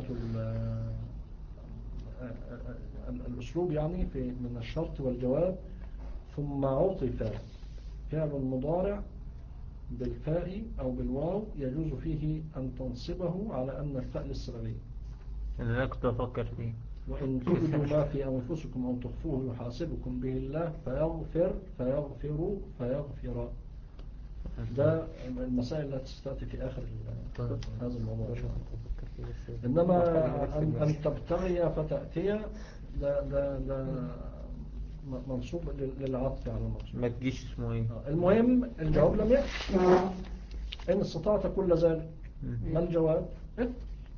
الأسلوب يعني في من الشرط والجواب ثم عطف فعل المضارع بالفاء أو بالواو يجوز فيه أن تنصبه على أن الفاء للسببية. أنا كنت أفكر فيه. وإن تبدوا ما في أنفسكم أو تخفوه يحاسبكم به الله فيغفر فيغفر فيغفر. ده المسائل التي ستأتي في آخر هذا الموضوع. إنما أن, أن تبتغي فتأتي ده, ده, ده منصوب للعطف على المنصوب. ما تجيش اسمه ايه؟ المهم الجواب لم يأتي. إن استطعت كل ذلك. ما الجواب؟ إيه؟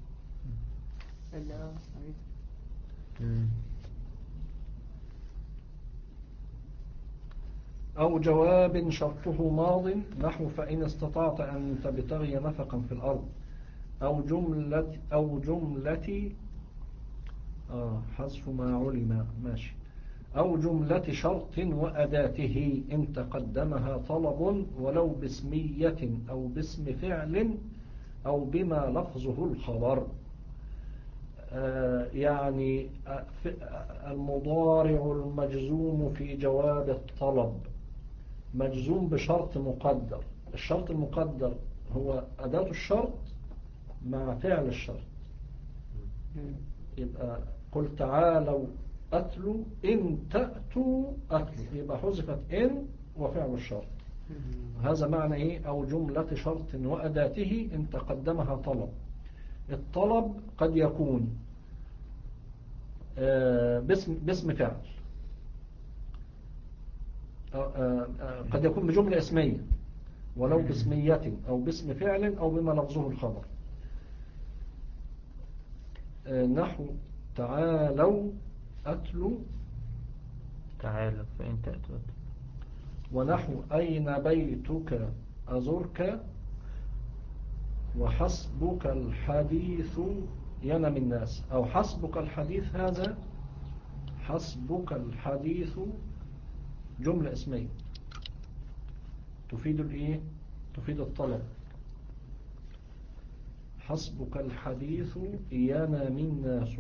لا أو جواب شرطه ماض نحو فإن استطعت أن تبتغي نفقا في الأرض، أو جملة أو جملة آه حذف ما علم ماشي، أو جملة شرط وأداته إن تقدمها طلب ولو باسمية أو باسم فعل أو بما لفظه الخبر. آه يعني المضارع المجزوم في جواب الطلب مجزوم بشرط مقدر. الشرط المقدر هو أداة الشرط مع فعل الشرط. يبقى قل تعالوا أتلوا إن تأتوا أتلوا، يبقى حذفت إن وفعل الشرط. هذا معنى إيه؟ أو جملة شرط وأداته إن تقدمها طلب. الطلب قد يكون باسم باسم فعل، قد يكون بجملة اسمية ولو باسمية أو باسم فعل أو بما لفظه الخبر. نحو تعالوا أتلوا تعالوا فإن تأتوا، ونحو أين بيتك أزرك، وحسبك الحديث ينم الناس. أو حسبك الحديث، هذا حسبك الحديث جملة اسمية تفيد الإيه؟ تفيد الطلب. حسبك الحديث ينام الناس.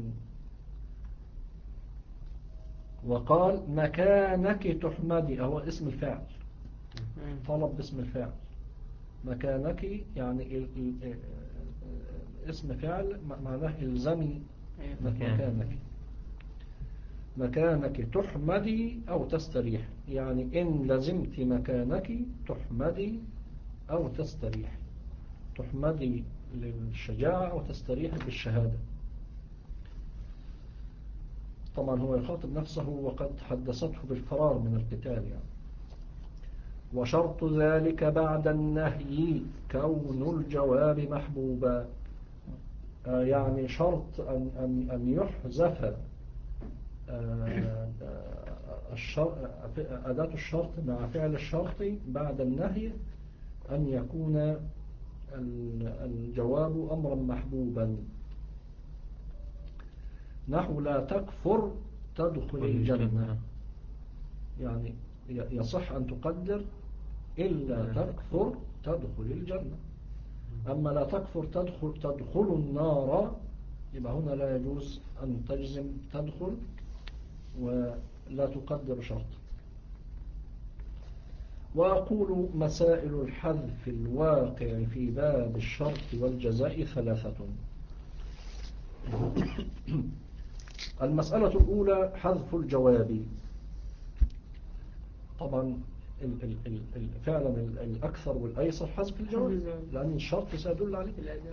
وقال مكانك تحمدي، هو اسم الفعل، طلب باسم الفعل. مكانك يعني ال ال اسم فعل معناه الزمي مكانك. مكانك تحمدي أو تستريح، يعني إن لزمت مكانك تحمدي أو تستريح. تحمدي للشجاعة أو تستريح بالشهادة. طبعا هو يخاطب نفسه وقد حدثته بالفرار من القتال يعني. وشرط ذلك بعد النهي كون الجواب محبوبا، يعني شرط أن, أن, أن يحذف أداة الشرط مع فعل الشرط بعد النهي أن يكون الجواب أمرا محبوبا. نحو لا تكفر تدخل الجنة، يعني يصح أن تقدر إلا تكفر تدخل الجنة. أما لا تكفر تدخل تدخل النار، يبقى هنا لا يجوز أن تجزم تدخل ولا تقدر شرط. وأقول مسائل الحذف الواقع في باب الشرط والجزاء ثلاثة. المسألة الأولى حذف الجواب. طبعا ال ال ال فعلا الأكثر والأيسر حذف الجواب لأن الشرط سيدل عليه.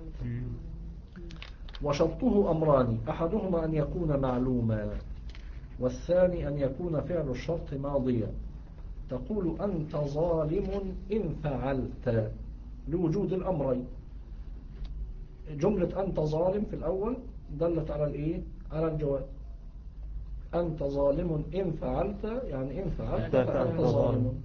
وشرطه أمران، أحدهما أن يكون معلوما، والثاني أن يكون فعل الشرط ماضيا. تقول أنت ظالم إن فعلت، لوجود الأمرين. جملة أنت ظالم في الأول دلت على الإيه؟ على الجواب. أنت ظالم إن فعلت، يعني إن فعلت فأنت ظالم.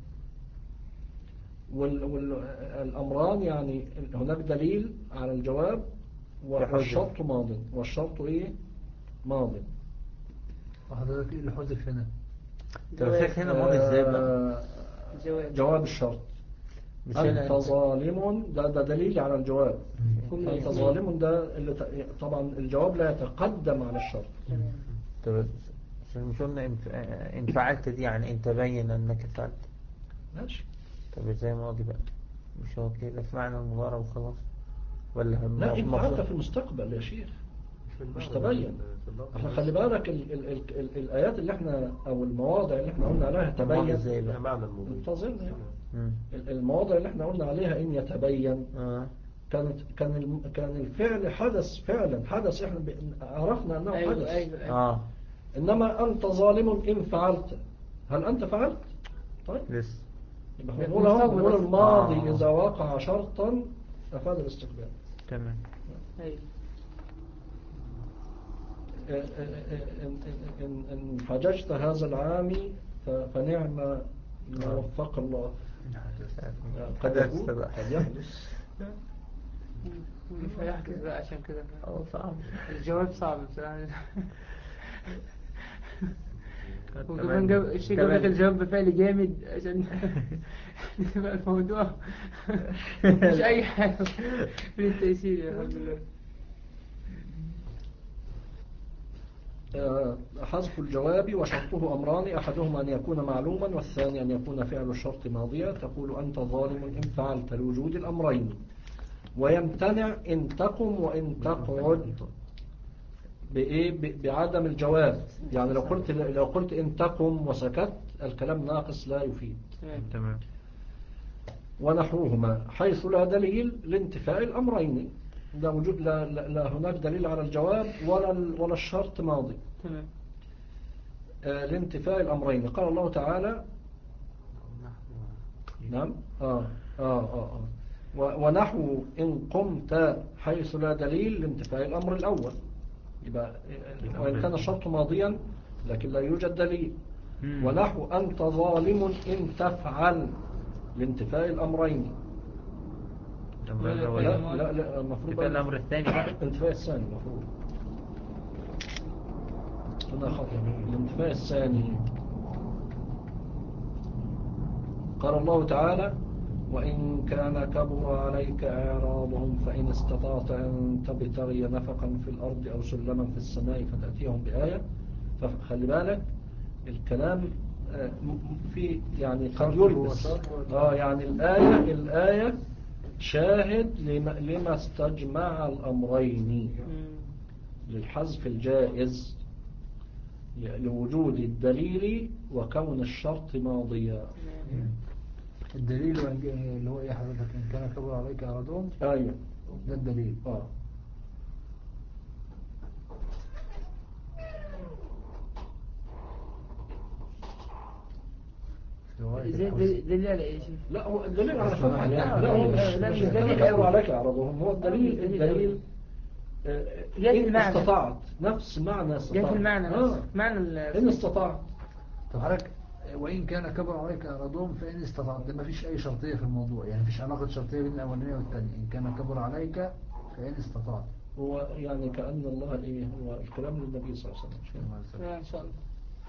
والأمران يعني هناك دليل على الجواب والشرط ماض، والشرط إيه؟ ماض. وحضرتك إيه اللي حذف هنا؟ توفيق هنا ماضي إزاي بقى؟ جواب الشرط. أنت ظالم ده, ده دليل على الجواب. أنت ظالم ده اللي طبعا الجواب لا يتقدم على الشرط. طب مش قلنا إن فعلت دي يعني إن تبين أنك فعلت؟ ماشي. طب إزاي ماضي بقى؟ مش هو كده في معنى المضارع وخلاص؟ ولا لا إن فعلت في المستقبل يا شيخ مش تبين. احنا خلي بالك ال ال ال ال الآيات اللي احنا أو المواضع اللي احنا قلنا عليها تبين ازاي بقى؟ انتظرنا يعني. المواضع اللي احنا قلنا عليها إن يتبين آه. كانت كان كان الفعل حدث فعلا حدث، احنا عرفنا أنه أيوة حدث. أيوة أيوة. آه. إنما أنت ظالم إن فعلت، هل أنت فعلت؟ طيب لسه يبقى هو نقول الماضي آه. إذا وقع شرطا أفاد الاستقبال. تمام. أيوة. إن, إن, إن حججت هذا العام فنعم ما وفق الله. قد يكون قد يحدث. مش هيحدث بقى عشان كده. أو صعب. الجواب صعب بصراحة. وكمان كمان- جاب الشيء جاب لك كمان- الجواب بفعل جامد عشان يبقى الموضوع مش أي حاجة في التيسير. الحمد لله. آه، حذف الجواب وشرطه أمران، أحدهما أن يكون معلوما والثاني أن يكون فعل الشرط ماضيا. تقول أنت ظالم إن فعلت لوجود الأمرين، ويمتنع إن تقم وإن تقعد بإيه ب- بعدم الجواب. يعني لو قلت لو قلت إن تقم وسكت الكلام ناقص لا يفيد. تمام. ونحوهما حيث لا دليل لانتفاء الأمرين، لا وجود لا, لا, لا هناك دليل على الجواب ولا ال- ولا الشرط ماضي. تمام. آه لانتفاء الأمرين. قال الله تعالى نعم آه آه آه, آه. و- ونحو إن قمت حيث لا دليل لانتفاء الأمر الأول. يبقى وإن كان الشرط ماضيا لكن لا يوجد دليل. مم. ونحو أنت ظالم إن تفعل لانتفاء الأمرين. طب لا هو لا لا, لا المفروض انتفاء الأمر الثاني بقى. الانتفاء الثاني المفروض هنا خطأ. الانتفاء الثاني قال الله تعالى وإن كان كبر عليك إعراضهم فإن استطعت أن تبتغي نفقا في الأرض أو سلما في السماء فتأتيهم بآية. فخلي بالك الكلام آه، في يعني قد يلبس آه يعني الآية الآية شاهد لما, لما استجمع الأمرين للحذف الجائز لوجود الدليل وكون الشرط ماضيا. الدليل اللي هو ايه حضرتك؟ ان كان كبر عليك اعراضهم ايوه ده الدليل. اه زي دل- دليل على ايش؟ لا هو الدليل على فتح اليد. لا هو مش لا، مش مش كان دليل كبر أوي. عليك اعراضهم. هو الدليل الدليل آه، جاء في إن المعنى. استطعت نفس معنى جاء استطعت في المعنى آه. نفسه. معنى ال- إن استطعت طب حضرتك وإن كان كبر عليك اعراضهم فإن استطعت، ده ما فيش أي شرطية في الموضوع، يعني مفيش علاقة شرطية بين الأولانية والثانية. إن كان كبر عليك فإن استطعت. هو يعني كأن الله إيه هو الكلام للنبي صلى الله عليه وسلم. آه، ان شاء الله.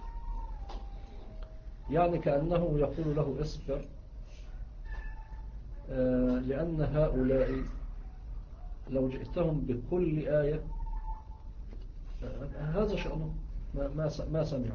يعني كأنه يقول له اصبر آه، لأن هؤلاء لو جئتهم بكل آية آه، هذا شأنهم ما ما س- ما سمعوا.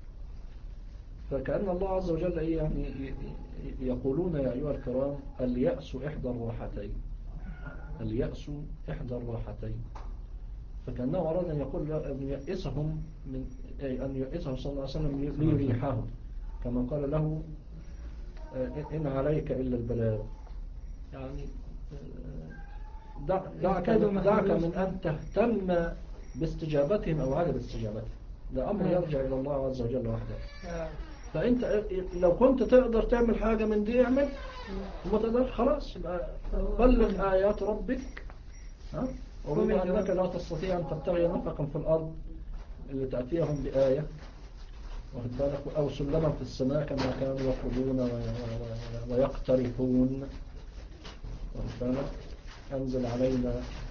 فكأن الله عز وجل إيه يعني ي- ي- يقولون يا أيها الكرام اليأس إحدى الراحتين. اليأس إحدى الراحتين. فكأنه أراد أن يقول له- أن يئسهم من أي أن يئسهم صلى الله عليه وسلم ليريحهم كما قال له آه، إن عليك إلا البلاغ. يعني آه، دع- دعك دعك من أن تهتم باستجابتهم أو عدم استجابتهم. ده أمر يرجع إلى الله عز وجل وحده. آه. فأنت لو كنت تقدر تعمل حاجة من دي اعمل، وما تقدرش خلاص يبقى بلغ آيات ربك. ها؟ وبما أنك لا تستطيع أن تبتغي نفقا في الأرض اللي تأتيهم بآية واخد بالك، أو سلما في السماء كما كانوا يطلبون و- و- ويقترفون واخد بالك، أنزل علينا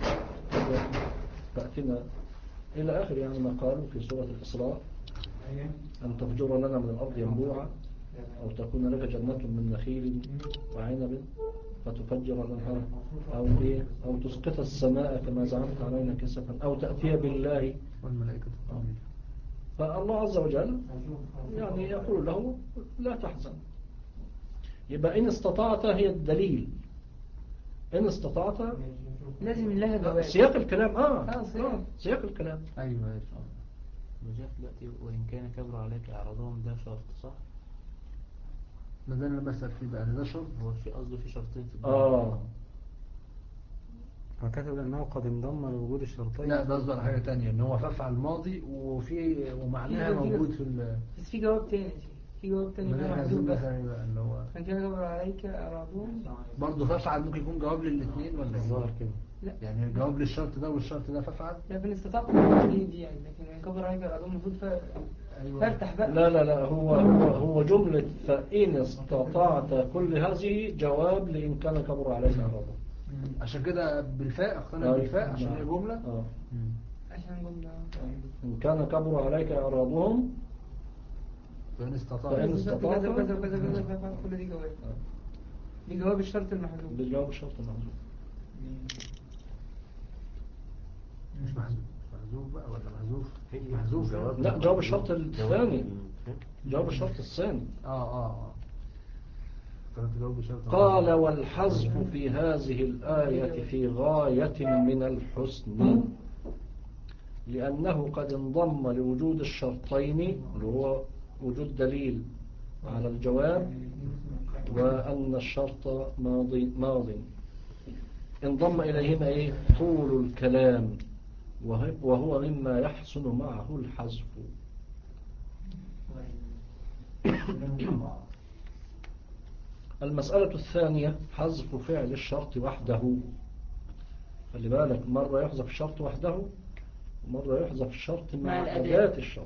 فأتنا إلى آخر يعني ما قالوا في سورة الإسراء أن تفجر لنا من الأرض ينبوعا أو تكون لك جنة من نخيل وعنب فتفجر الأنهار أو إيه أو تسقط السماء كما زعمت علينا كسفا أو تأتي بالله والملائكة تطمئن. فالله عز وجل يعني يقول له لا تحزن. يبقى إن استطعت هي الدليل. إن استطعت لازم لها جواب. سياق الكلام آه, آه، سياق. آه سياق الكلام. أيوة أيوة. وجاء دلوقتي وإن كان كبر عليك إعراضهم، ده شرط صح؟ ما ده اللي أنا بسأل فيه بقى، ده شرط. هو في قصده في شرطين في الجملة. آه وكتب أنه قد انضم لوجود الشرطين. لا ده قصده على حاجة تانية، إن هو فعل ماضي وفي ومعناها في- في- موجود في ال بس في جواب تاني. في جواب تاني ما بقى احنا محذوف عايزين بقى. مثلا بقى اللي هو من كان كبر عليك أعراضهم. برضه فافعل ممكن يكون جواب للاثنين ولا الظاهر ايه؟ كده. لا يعني الجواب للشرط ده والشرط ده فافعل. لكن استطعت دي دي يعني، لكن من كبر عليك أعراضهم المفروض ف- ايوه فافتح بقى. لا لا لا هو هو هو جملة فإن استطعت كل هذه جواب لإن كان كبر عليك عرضه. عشان كده بالفاء اختلف بالفاء عشان هي جملة. آه. عشان جملة. إن كان كبر عليك إعراضهم فإن استطاع فإن كذا استطعت كذا كذا كذا كذا كذا كل دي جواب. دي جواب الشرط المحذوف. بالجواب الشرط المحذوف. مش محذوف مش محذوف بقى ولا محذوف؟ محذوف لا جواب الشرط الثاني. جواب الشرط الثاني. اه اه اه كانت جواب الشرط. قال والحذف في هذه الآية في غاية من الحسن لأنه قد انضم لوجود الشرطين اللي هو وجود دليل على الجواب وأن الشرط ماضي ماضي انضم إليهما إيه طول الكلام وهو مما يحسن معه الحذف. المسألة الثانية حذف فعل الشرط وحده. خلي بالك مرة يحذف الشرط وحده ومرة يحذف الشرط مع أداة الشرط.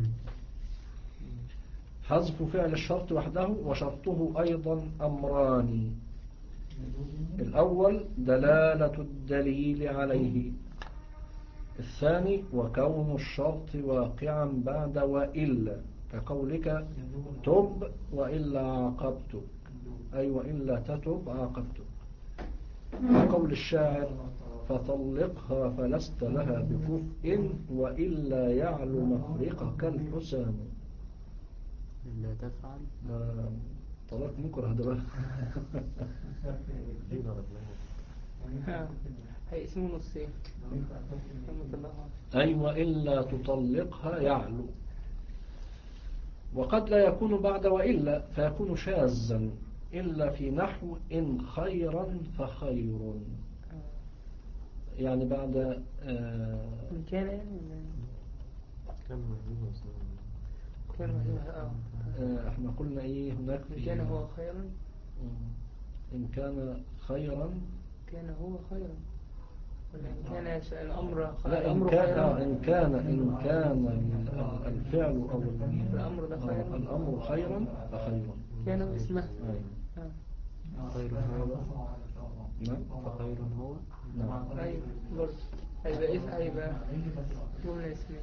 حذف فعل الشرط وحده وشرطه أيضا أمران. الأول دلالة الدليل عليه. الثاني وكون الشرط واقعا بعد وإلا كقولك تب وإلا عاقبتك أي وإلا تتب عاقبتك. وقول الشاعر فطلقها فلست لها بكفء وإلا يعلو مفرقك الحسام. لا تفعل طلاق مكره ده بقى. هيقسموا نصين. أي وإلا تطلقها يعلو. وقد لا يكون بعد وإلا فيكون شاذا إلا في نحو إن خيرا فخير يعني بعد آه من كان يعني كان كان آه احنا قلنا ايه هناك إن كان هو خيرا إن كان خيرا كان هو خيرا ولا إن كان الأمر لا إن كان آه إن كان إن كان الفعل أو الأمر ده خيرا الأمر خيرا فخير كان اسمه خير هو نعم فخير هو نعم أيوة برضه هيبقى إيه هيبقى جملة اسمية.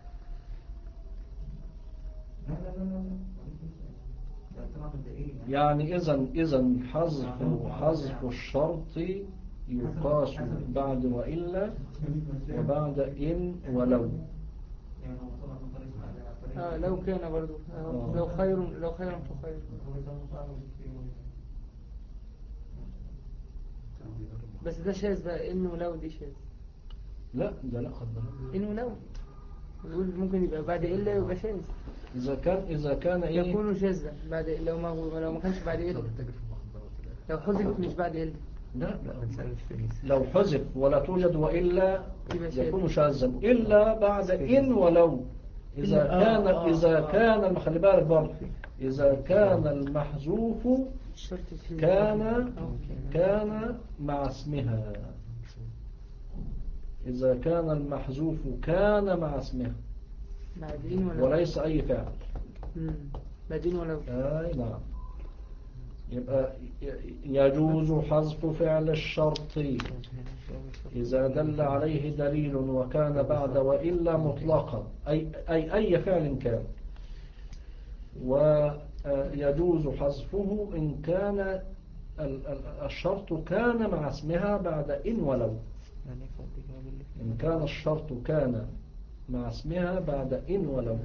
يعني إذن إذن حذف حذف الشرط يقاس بعد وإلا وبعد إن ولو. آه لو كان برضو آه لو خير لو خير فخير. بس ده شاذ بقى إنه لو دي شاذ. لا ده لا إنه لو نقول ممكن يبقى بعد إلا يبقى شاذ. إذا كان إذا كان إيه يكون شاذا بعد لو ما هو لو ما كانش بعد إلا لو حذف مش بعد إلا. لا لا لو حذف ولا توجد وإلا يكون شاذا إلا بعد إن ولو. إذا كان إذا كان خلي بالك برضه إذا كان المحذوف كان كان مع اسمها. إذا كان المحذوف كان مع اسمها وليس أي فعل. بعدين ولو أي نعم. يبقى يجوز حذف فعل الشرط إذا دل عليه دليل وكان بعد وإلا مطلقا أي أي أي فعل كان. ويجوز حذفه إن كان الشرط كان مع اسمها بعد إن ولو. إن كان الشرط كان مع اسمها بعد إن ولو.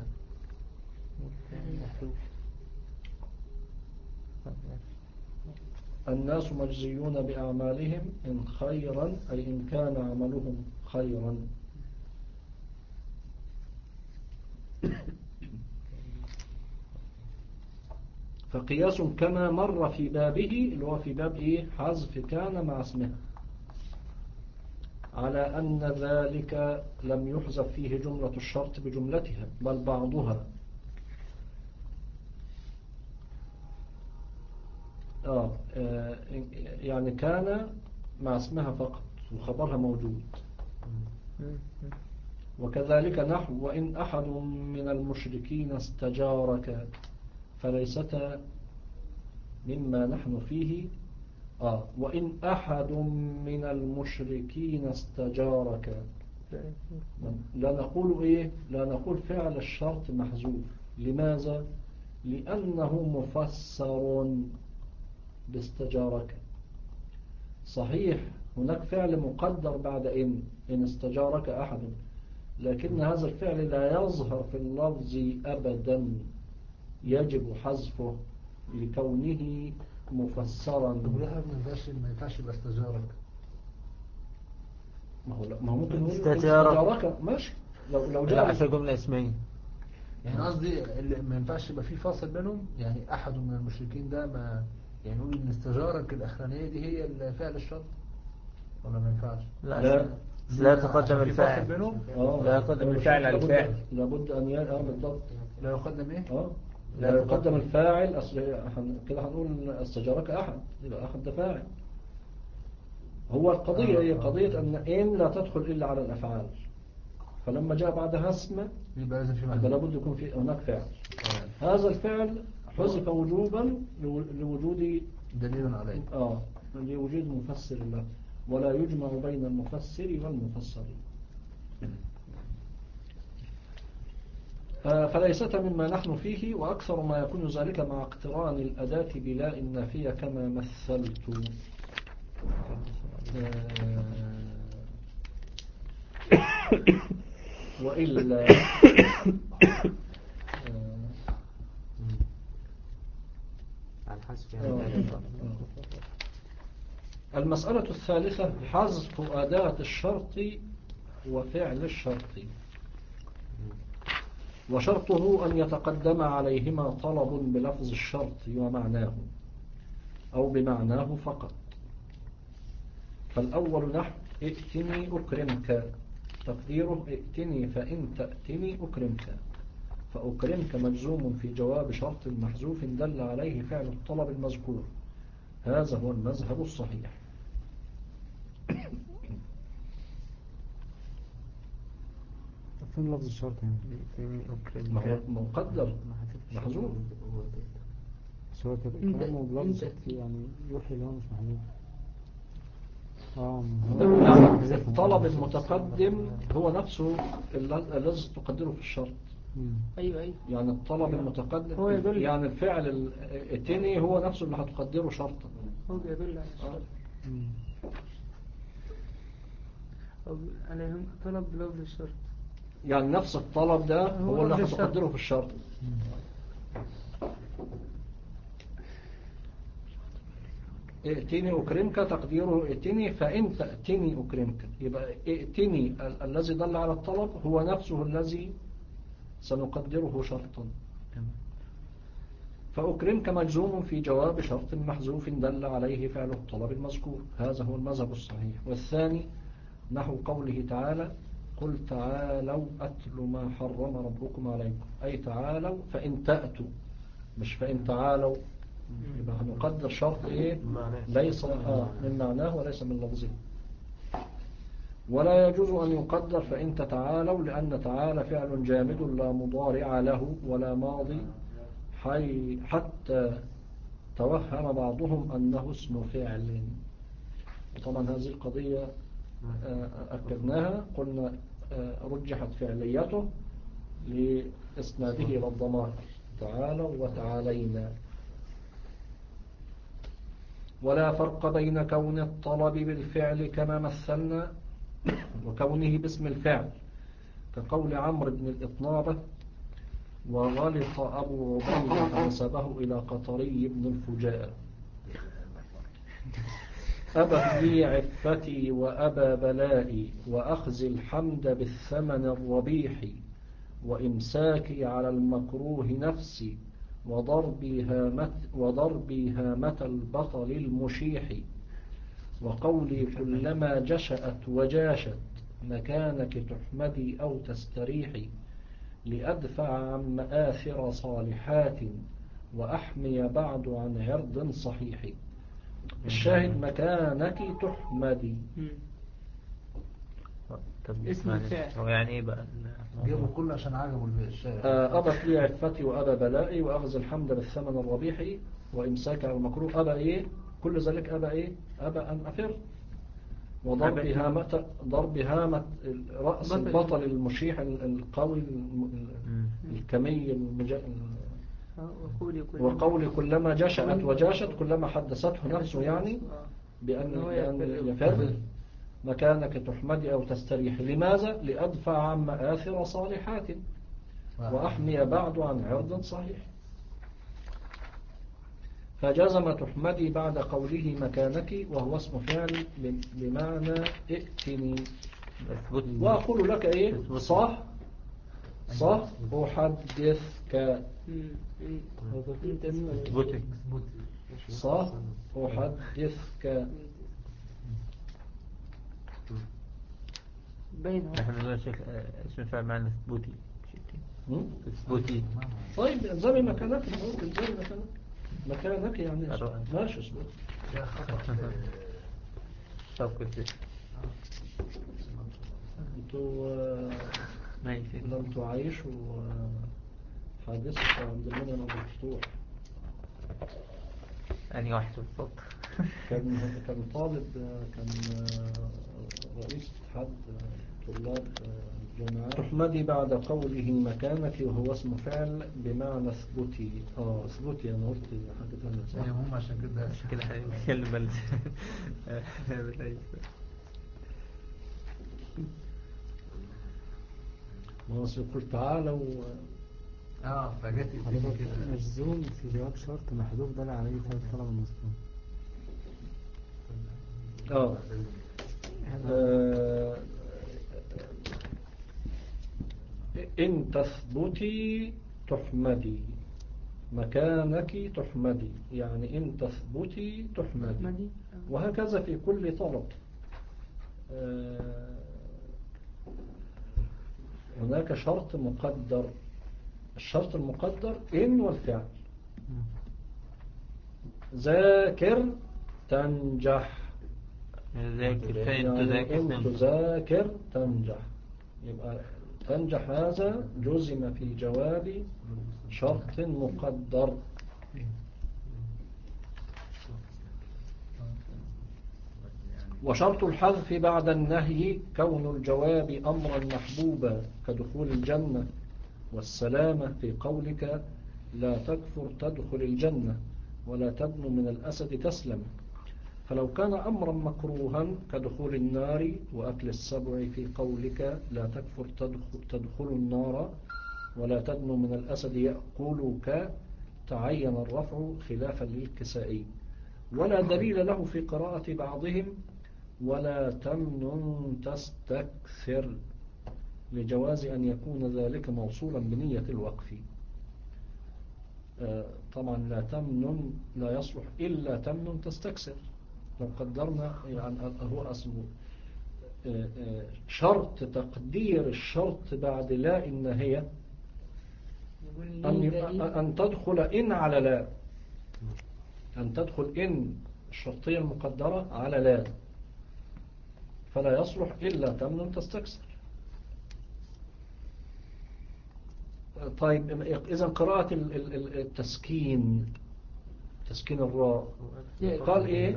الناس مجزيون بأعمالهم إن خيرا أي إن كان عملهم خيرا. فقياس كما مر في بابه اللي هو في باب إيه حذف كان مع اسمها على أن ذلك لم يحذف فيه جملة الشرط بجملتها بل بعضها آه آه، يعني كان مع اسمها فقط وخبرها موجود. وكذلك نحو وإن أحد من المشركين استجارك فليست مما نحن فيه. آه وإن أحد من المشركين استجارك، لا نقول إيه، لا نقول فعل الشرط محذوف. لماذا؟ لأنه مفسر باستجارك. صحيح هناك فعل مقدر بعد إن إن استجارك أحد، لكن هذا الفعل لا يظهر في اللفظ أبدا، يجب حذفه لكونه مفسرا. طب ليه ما ينفعش ما ينفعش يبقى استجارك؟ ما هو ما هو ممكن نقول استجارك. استجارك ماشي لو لو لا جاء عشان جملة اسمية. يعني قصدي اللي ما ينفعش يبقى في فاصل بينهم، يعني أحد من المشركين ده ما يعني نقول إن استجارك الأخرانية دي هي فعل الشرط ولا ما ينفعش؟ لا لا. عشان- لا يتقدم عشان في فاصل الفاعل. بينهم؟ آه. لا يقدم الفاعل على لابد- الفعل. لابد أن ي... آه بالضبط. لا يقدم إيه؟ آه لا لا يقدم يقدم. الفاعل. أصل هن... كده هنقول استجارك أحد، يبقى أحد ده فاعل. هو القضية آه، هي آه. قضية أن إن لا تدخل إلا على الأفعال، فلما جاء بعدها اسم يبقى لازم في يبقى محذوف. لابد يكون في هناك فعل. هذا الفعل حذف وجوبا لو- لوجود دليل عليه. آه لوجود مفسر له، ولا يجمع بين المفسر والمفسر. آه، فليست مما نحن فيه، وأكثر ما يكون ذلك مع اقتران الأداة بلاء النافية كما مثلت. آه، وإلا آه، على حسب آه، يعني. آه. المسألة الثالثة حذف أداة الشرط وفعل الشرط. وشرطه أن يتقدم عليهما طلب بلفظ الشرط ومعناه أو بمعناه فقط. فالأول نحو ائتني أكرمك، تقديره ائتني فإن تأتني أكرمك. فأكرمك مجزوم في جواب شرط محذوف دل عليه فعل الطلب المذكور. هذا هو المذهب الصحيح. فين لفظ الشرط يعني؟ ما هو مقدر محذوف. بس هو كده انت- كلامه بلفظ انت- الشرط يعني يوحي اللي هو مش محذوف. اه يعني الطلب المتقدم هو نفسه الل- الذي تقدره في الشرط. مم. ايوه ايوه يعني الطلب المتقدم هو يدل- يعني الفعل ال- التاني هو نفسه اللي هتقدره شرطا. هو بيدل على الشرط. مم. أو عليهم طلب بلفظ الشرط. يعني نفس الطلب ده هو هو اللي لفظ الشرط. هتقدره في الشرط. ائتني أكرمك تقديره ائتني فإن تأتني أكرمك. يبقى ائتني ال- الذي دل على الطلب هو نفسه الذي سنقدره شرطا. فأكرمك مجزوم في جواب شرط محذوف دل عليه فعل الطلب المذكور. هذا هو المذهب الصحيح. والثاني نحو قوله تعالى قل تعالوا أتل ما حرم ربكم عليكم، أي تعالوا فإن تأتوا، مش فإن تعالوا. يبقى هنقدر شرط إيه ليس آه من معناه وليس من لفظه. ولا يجوز أن يقدر فإن تتعالوا، لأن تعالى فعل جامد لا مضارع له ولا ماضي، حي حتى توهم بعضهم أنه اسم فعل. طبعا هذه القضية أكدناها، قلنا رجحت فعليته لإسناده إلى الضمائر تعالوا وتعالينا. ولا فرق بين كون الطلب بالفعل كما مثلنا وكونه باسم الفعل، كقول عمرو بن الإطنابة وغلط أبو عبيدة فنسبه إلى قطري بن الفجاء. أبت لي عفتي وأبى بلائي وأخذ الحمد بالثمن الربيح وإمساكي على المكروه نفسي وضربي هامة, وضربي هامة البطل المشيح وقولي كلما جشأت وجاشت مكانك تحمدي أو تستريحي لأدفع عن مآثر صالحات وأحمي بعد عن عرض صحيح. الشاهد مكانك تحمدي. مم. طب اسم معلش، الفعل. هو يعني ايه بقى جابوا كله عشان عجبوا الشاعر. آه، أبت لي عفتي وأبى بلائي وأخذ الحمد بالثمن الربيح وإمساك على المكروه. أبى إيه؟ كل ذلك أبى إيه؟ أبى أن أفر. وضرب أبى إيه؟ هامة ضرب هامة رأس بطل. البطل المشيح ال- القوي الم- مم. الكمي المج... آه، وقولي كل وقول كلما جشأت وجاشت كلما حدثته نفسه يعني آه. بأن, إن هو بأن يفر. يفر. مكانك تحمدي أو تستريح. لماذا؟ لأدفع عن مآثر صالحات وأحمي بعد عن عرض صحيح. فجزم تحمدي بعد قوله مكانك وهو اسم فعل بمعنى ائتني. اثبت. وأقول لك إيه؟ صح صح أحدثك. مم. انت اثبتك. صح أحدثك. باين هو. احنا نقول شيخ اسم فعل معنى اثبتي. م? اثبتي. طيب الزمي مكانك. ممكن الزمي مكانك. مكانك يعني الرأي. ماشي اثبت. شوق الشيخ. انتوا آه، ماشي. لم تعيشوا آه، حادثة عبد المنعم أبو الفتوح. أني واحد بالضبط. كان كان طالب آه، كان آه، رئيس اتحاد آه، طلاب آه، الجامعات. تحمدي بعد قوله مكانك وهو اسم فعل بمعنى اثبتي. اه اثبتي. انا قلت حاجة ثانية صح. ايوه هم عشان كده عشان كده احنا بنتكلم بلد. ما هو قلت تعالوا. اه فجت حضرتك كده. الزوم في جواب شرط محذوف دل عليه ثلاث طلب المسلم. اه آه، إن تثبتي تحمدي. مكانك تحمدي يعني إن تثبتي تحمدي. مدي. وهكذا في كل طلب. آه، هناك شرط مقدر. الشرط المقدر إن والفعل. ذاكر تنجح. ذاكر فإن يعني تذاكر إن تنجح. تذاكر تنجح. يبقى تنجح هذا جزم في جواب شرط مقدر. وشرط الحذف بعد النهي كون الجواب أمرا محبوبا كدخول الجنة والسلامة في قولك لا تكفر تدخل الجنة ولا تدن من الأسد تسلم. فلو كان أمرا مكروها كدخول النار وأكل السبع في قولك لا تكفر تدخل, تدخل النار ولا تدن من الأسد يأكلك تعين الرفع خلافا للكسائي. ولا دليل له في قراءة بعضهم ولا تمنن تستكثر لجواز أن يكون ذلك موصولا بنية الوقف. آه طبعا لا تمنن لا يصلح إلا تمنن تستكثر. لو قدرنا يعني هو أصله آه آه شرط تقدير الشرط بعد لا إن هي أن, أن تدخل إن على لا. أن تدخل إن الشرطية المقدرة على لا فلا يصلح إلا تمنن تستكثر. طيب إذا قراءة التسكين تسكين الراء قال إيه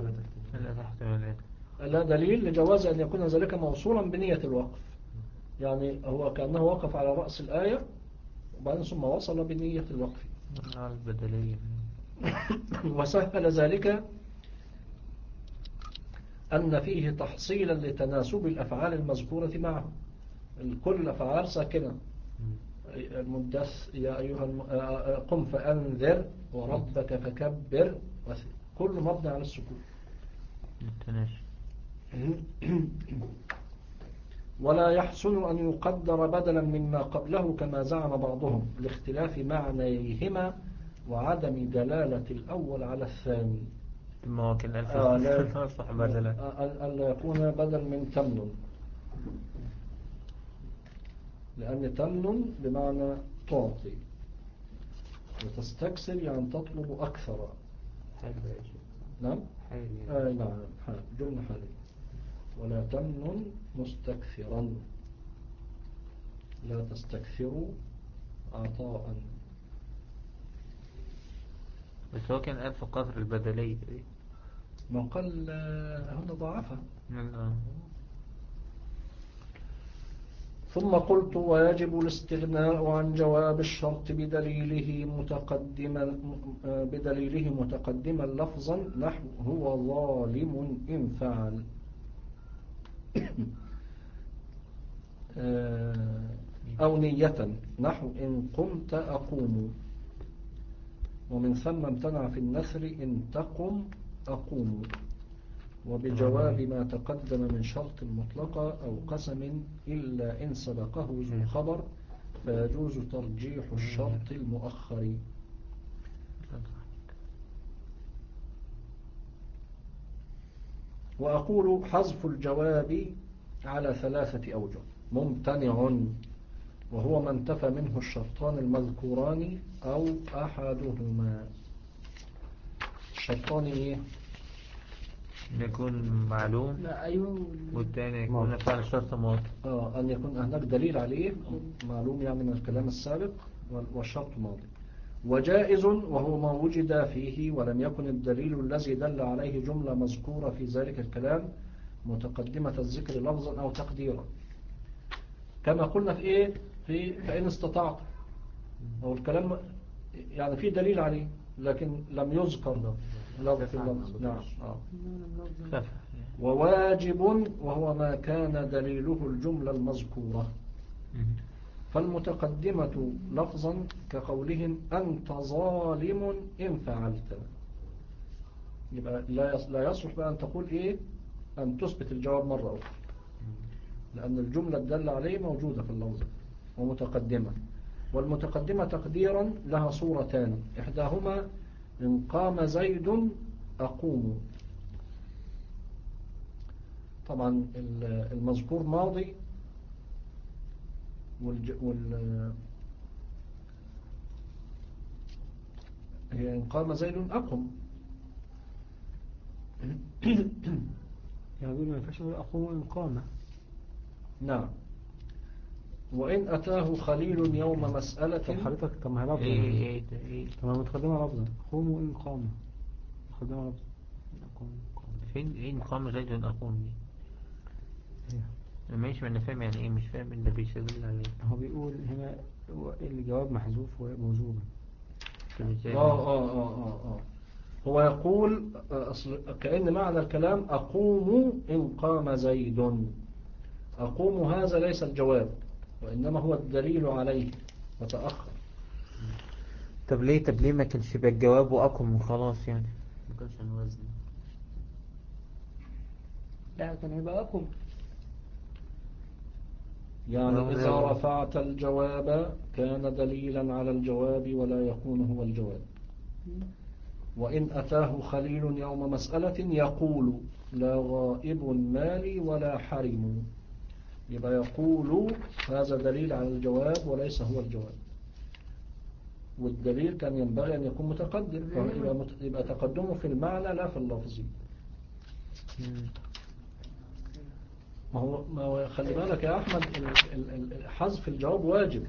لا دليل لجواز أن يكون ذلك موصولا بنية الوقف. يعني هو كأنه وقف على رأس الآية وبعدين ثم وصل بنية الوقف. البدلية. وسهل ذلك أن فيه تحصيلا لتناسب الأفعال المذكورة معه. كل الأفعال ساكنة. المدث يا أيها الم... قم فأنذر وربك فكبر كل مبني على السكون. ولا يحسن أن يقدر بدلا مما قبله كما زعم بعضهم لاختلاف معنيهما وعدم دلالة الأول على الثاني. ما هو كان آه لا صح بدلا أن يكون بدل من تمن لأن تمن بمعنى تعطي. وتستكثر يعني تطلب أكثر. حال بقى يا شيخ. نعم حال يعني. آه نعم حال جملة حالية. ولا تمنن مستكثرا، لا تستكثروا عطاء. بس هو كان قال في قصر البدلية دي. من قال آه، هنا ضعفها. آه. ثم قلت ويجب الاستغناء عن جواب الشرط بدليله متقدما بدليله متقدما لفظا نحو هو ظالم إن فعل أو نية نحو إن قمت أقوم. ومن ثم امتنع في النثر إن تقم أقوم. وبجواب ما تقدم من شرط مطلقة أو قسم إلا إن سبقه ذو خبر فيجوز ترجيح الشرط المؤخر. وأقول حذف الجواب على ثلاثة أوجه. ممتنع وهو ما انتفى منه الشرطان المذكوران أو أحدهما. الشرطان إيه؟ يكون معلوم. لا أيوه. والتاني يكون فعل شرط ماضي. آه أن يكون هناك دليل عليه معلوم يعني من الكلام السابق والشرط ماضي. وجائز وهو ما وجد فيه ولم يكن الدليل الذي دل عليه جملة مذكورة في ذلك الكلام متقدمة الذكر لفظا أو تقديرا، كما قلنا في إيه في فإن استطعت. أو الكلام يعني في دليل عليه لكن لم يذكر لفظ في اللفظ. نعم آه. وواجب وهو ما كان دليله الجملة المذكورة. فالمتقدمة لفظا كقولهم أنت ظالم إن فعلت. يبقى لا يصلح بقى أن تقول إيه أن تثبت الجواب مرة أخرى، لأن الجملة الدالة عليه موجودة في اللفظ ومتقدمة. والمتقدمة تقديرا لها صورتان، إحداهما إن قام زيد أقوم. طبعا المذكور ماضي والج... وال هي إن قام زيد أقم. يعني ما ينفعش نقول أقوم إن قام. نعم. وإن أتاه خليل يوم مسألة. طب حضرتك طب ما هي لفظة ايه ايه ايه طب ما متقدمة لفظة قوموا إن قام متقدمة لفظة أقوم قام. فين ايه مقام زيد اقوم دي؟ إيه ماشي، ما انا فاهم يعني ايه، مش فاهم اللي بيشغل عليه. هو بيقول هنا الجواب محذوف وموجوب. آه آه آه آه آه هو يقول أصل كأن معنى الكلام أقوم إن قام زيد. أقوم هذا ليس الجواب وإنما هو الدليل عليه وتأخر. طب ليه طب ليه ما كانش يبقى الجواب وأقم وخلاص يعني؟ ما كانش عن وزن. لا كان هيبقى أقوم. يعني إذا رفعت الجواب كان دليلا على الجواب ولا يكون هو الجواب. وإن أتاه خليل يوم مسألة يقول لا غائب مالي ولا حرم. يبقى يقول هذا دليل على الجواب وليس هو الجواب، والدليل كان ينبغي أن يكون متقدم، يبقى, مت... يبقى تقدمه في المعنى لا في اللفظ. ما هو ما هو خلي بالك يا أحمد حذف الجواب واجب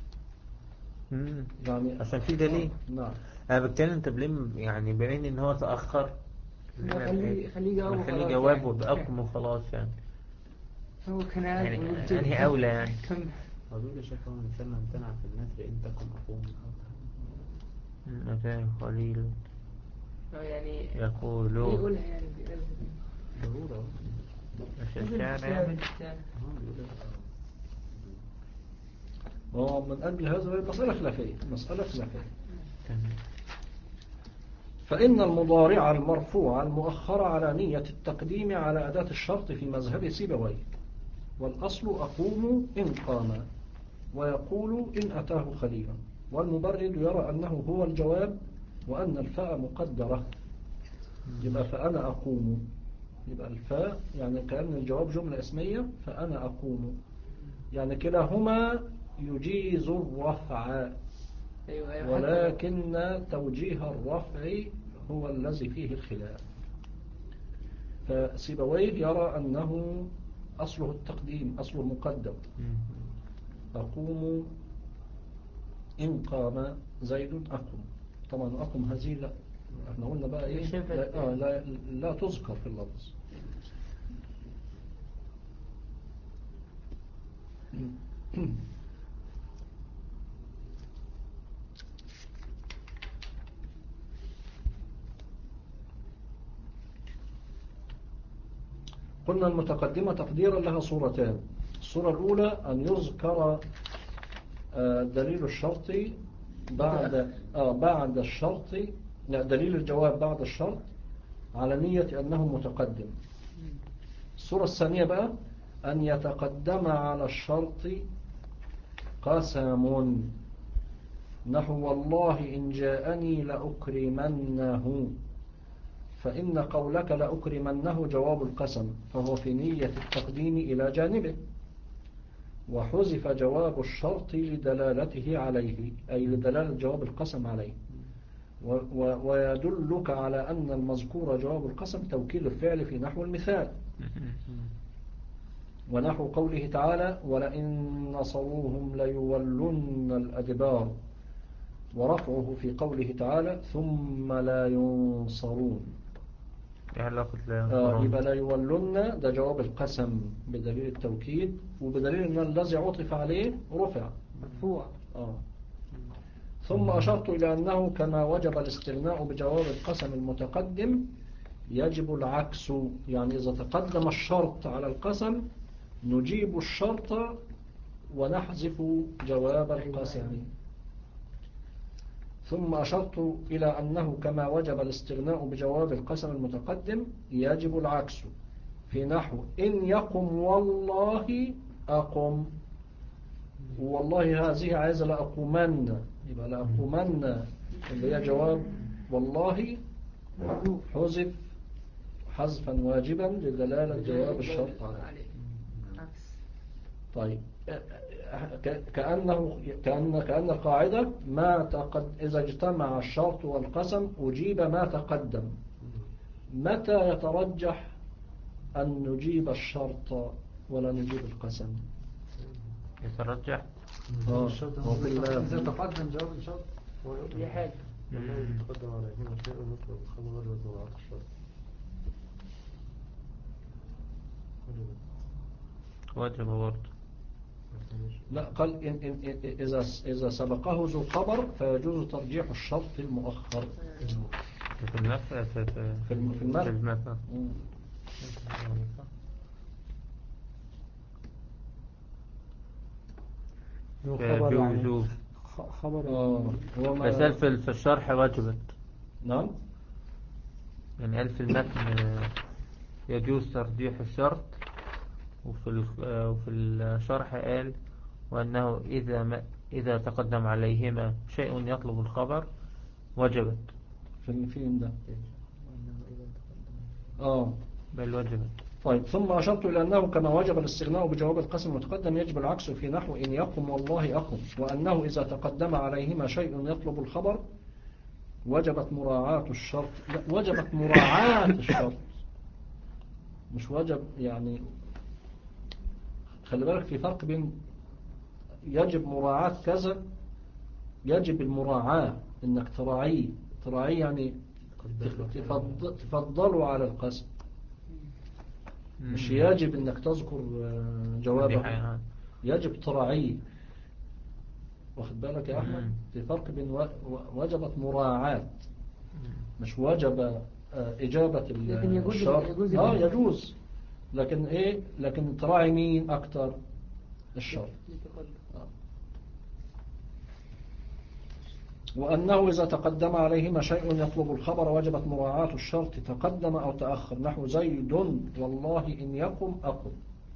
يعني عشان في دليل. نعم أنا بتكلم طب ليه يعني بما إن هو تأخر خليه خليه جواب خليه وخلاص جواب يعني. وبأقم وخلاص يعني. هو كان عارف يعني وقلت له. أنهي أولى يعني. كم هو بيقول يا شيخ هو من ثم امتنع في النثر إن تكن أقوم. أتاه خليل آه يعني يقول يقولها يعني بيقولها. ضرورة. مش الشعر الشعر يعني. الشعر. اه بيقولها. ومن أجل هذا مسألة خلافية مسألة خلافية تمام. فإن المضارع المرفوع المؤخر على نية التقديم على أداة الشرط في مذهب سيبويه، والأصل أقوم إن قام، ويقول إن أتاه خليلا، والمبرد يرى أنه هو الجواب وأن الفاء مقدرة. يبقى فأنا أقوم، يبقى الفاء يعني كأن الجواب جملة اسمية فأنا أقوم، يعني كلاهما يجيز الرفع أيوة أيوة، حتى- ولكن توجيه الرفع هو الذي فيه الخلاف. فسيبويه يرى أنه أصله التقديم، أصله مقدم. أقوم إن قام زيد أقوم. طبعا أقوم هذه لا، احنا قلنا بقى إيه، مش ينفع- لا, آه لا, لا تذكر في اللفظ. قلنا المتقدمة تقديرا لها صورتان. الصورة الأولى أن يذكر آه، دليل الشرط بعد آه بعد الشرط، لا، دليل الجواب بعد الشرط على نية أنه متقدم. الصورة الثانية بقى أن يتقدم على الشرط قسم، نحو والله إن جاءني لأكرمنه، فإن قولك لأكرمنه جواب القسم، فهو في نية التقديم إلى جانبه، وحذف جواب الشرط لدلالته عليه، أي لدلالة جواب القسم عليه. و و ويدلك على أن المذكور جواب القسم توكيد الفعل في نحو المثال، ونحو قوله تعالى ولئن نصروهم ليولن الأدبار، ورفعه في قوله تعالى ثم لا ينصرون. يعني علاقة لا آه ينصرون. يبقى لا يولن ده جواب القسم بدليل التوكيد، وبدليل أن الذي عطف عليه رفع مرفوع. آه. ثم أشرت إلى أنه كما وجب الاستغناء بجواب القسم المتقدم يجب العكس، يعني إذا تقدم الشرط على القسم نجيب الشرط ونحذف جواب القسم. ثم أشرت إلى أنه كما وجب الاستغناء بجواب القسم المتقدم يجب العكس في نحو إن يقم والله أقم، والله هذه عايزة لأقومن، يبقى لأقومن اللي هي جواب والله حذف حذفا واجبا لدلالة جواب الشرط عليه. طيب كأنه كأن كأن القاعدة ما تقد إذا اجتمع الشرط والقسم أجيب ما تقدم. متى يترجح أن نجيب الشرط ولا نجيب القسم؟ يترجح آه. الشرط هو في ال- إذا تقدم جواب الشرط دي حاجة. يتقدم عليهما شيء ونطلق الخبر وزوعات الشرط. وجب برضه. لا، قال إن إن إن- إذا إذا سبقه ذو خبر فيجوز ترجيح الشرط المؤخر في المثل في في في الم- في المثل. في المثل. مم. له خبر يعني بوجوب. خ- خبر آه. هو ما- بس قال في في الشرح وجبت، نعم. يعني قال في المتن آه، يجوز ترجيح الشرط، وفي ال- آه، وفي الشرح قال وأنه إذا ما إذا تقدم عليهما شيء يطلب الخبر وجبت. في فين ده؟ آه. بل وجبت. طيب ثم أشرت إلى أنه كما وجب الاستغناء بجواب القسم المتقدم يجب العكس في نحو إن يقم والله أقم، وأنه إذا تقدم عليهما شيء يطلب الخبر وجبت مراعاة الشرط. لا، وجبت مراعاة الشرط مش وجب، يعني خلي بالك في فرق بين يجب مراعاة كذا، يجب المراعاة إنك تراعيه تراعيه يعني تفض- تفضلوا على القسم، مش يجب إنك تذكر آه، دي جوابه، حقيقة. يجب تراعيه. واخد بالك يا أحمد؟ مم. في فرق بين و- و- وجبت مراعاة، مش وجب آه، إجابة ال- لكن يجوز- الشرط. يجوز آه الإجابة. يجوز، لكن إيه، لكن تراعي مين أكتر؟ الشرط. آه. وأنه إذا تقدم عليهما شيء يطلب الخبر وجبت مراعاة الشرط تقدم أو تأخر، نحو زيد والله إن يقم أقم.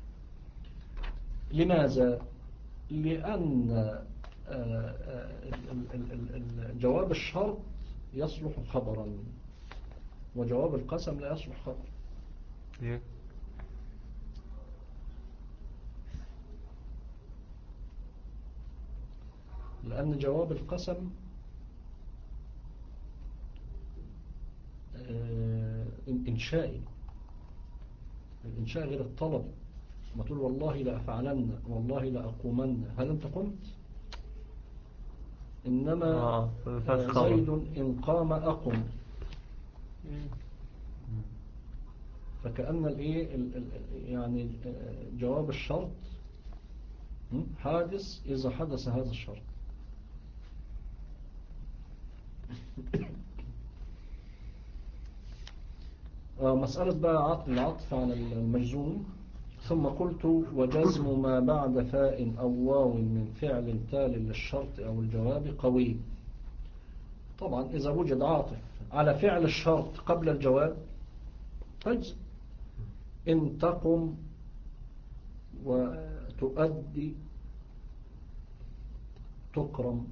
لماذا؟ لأن آه، آه، ال- ال- ال- ال- جواب الشرط يصلح خبرا، وجواب القسم لا يصلح خبر. ليه؟ لأن جواب القسم آه، إنشائي. الإنشاء غير الطلب. ما تقول والله لأفعلن والله لأقومن، هل أنت قمت؟ إنما آه، آه، خبر. زيد إن قام أقم. فكأن الإيه ال- ال- يعني آه، جواب الشرط م? حادث إذا حدث هذا الشرط. آه، مسألة بقى عطف العطف على المجزوم. ثم قلت وجزم ما بعد فاء أو واو من فعل تالي للشرط أو الجواب قوي. طبعا إذا وجد عاطف على فعل الشرط قبل الجواب تجزم. إن تقم وتؤدي تكرم.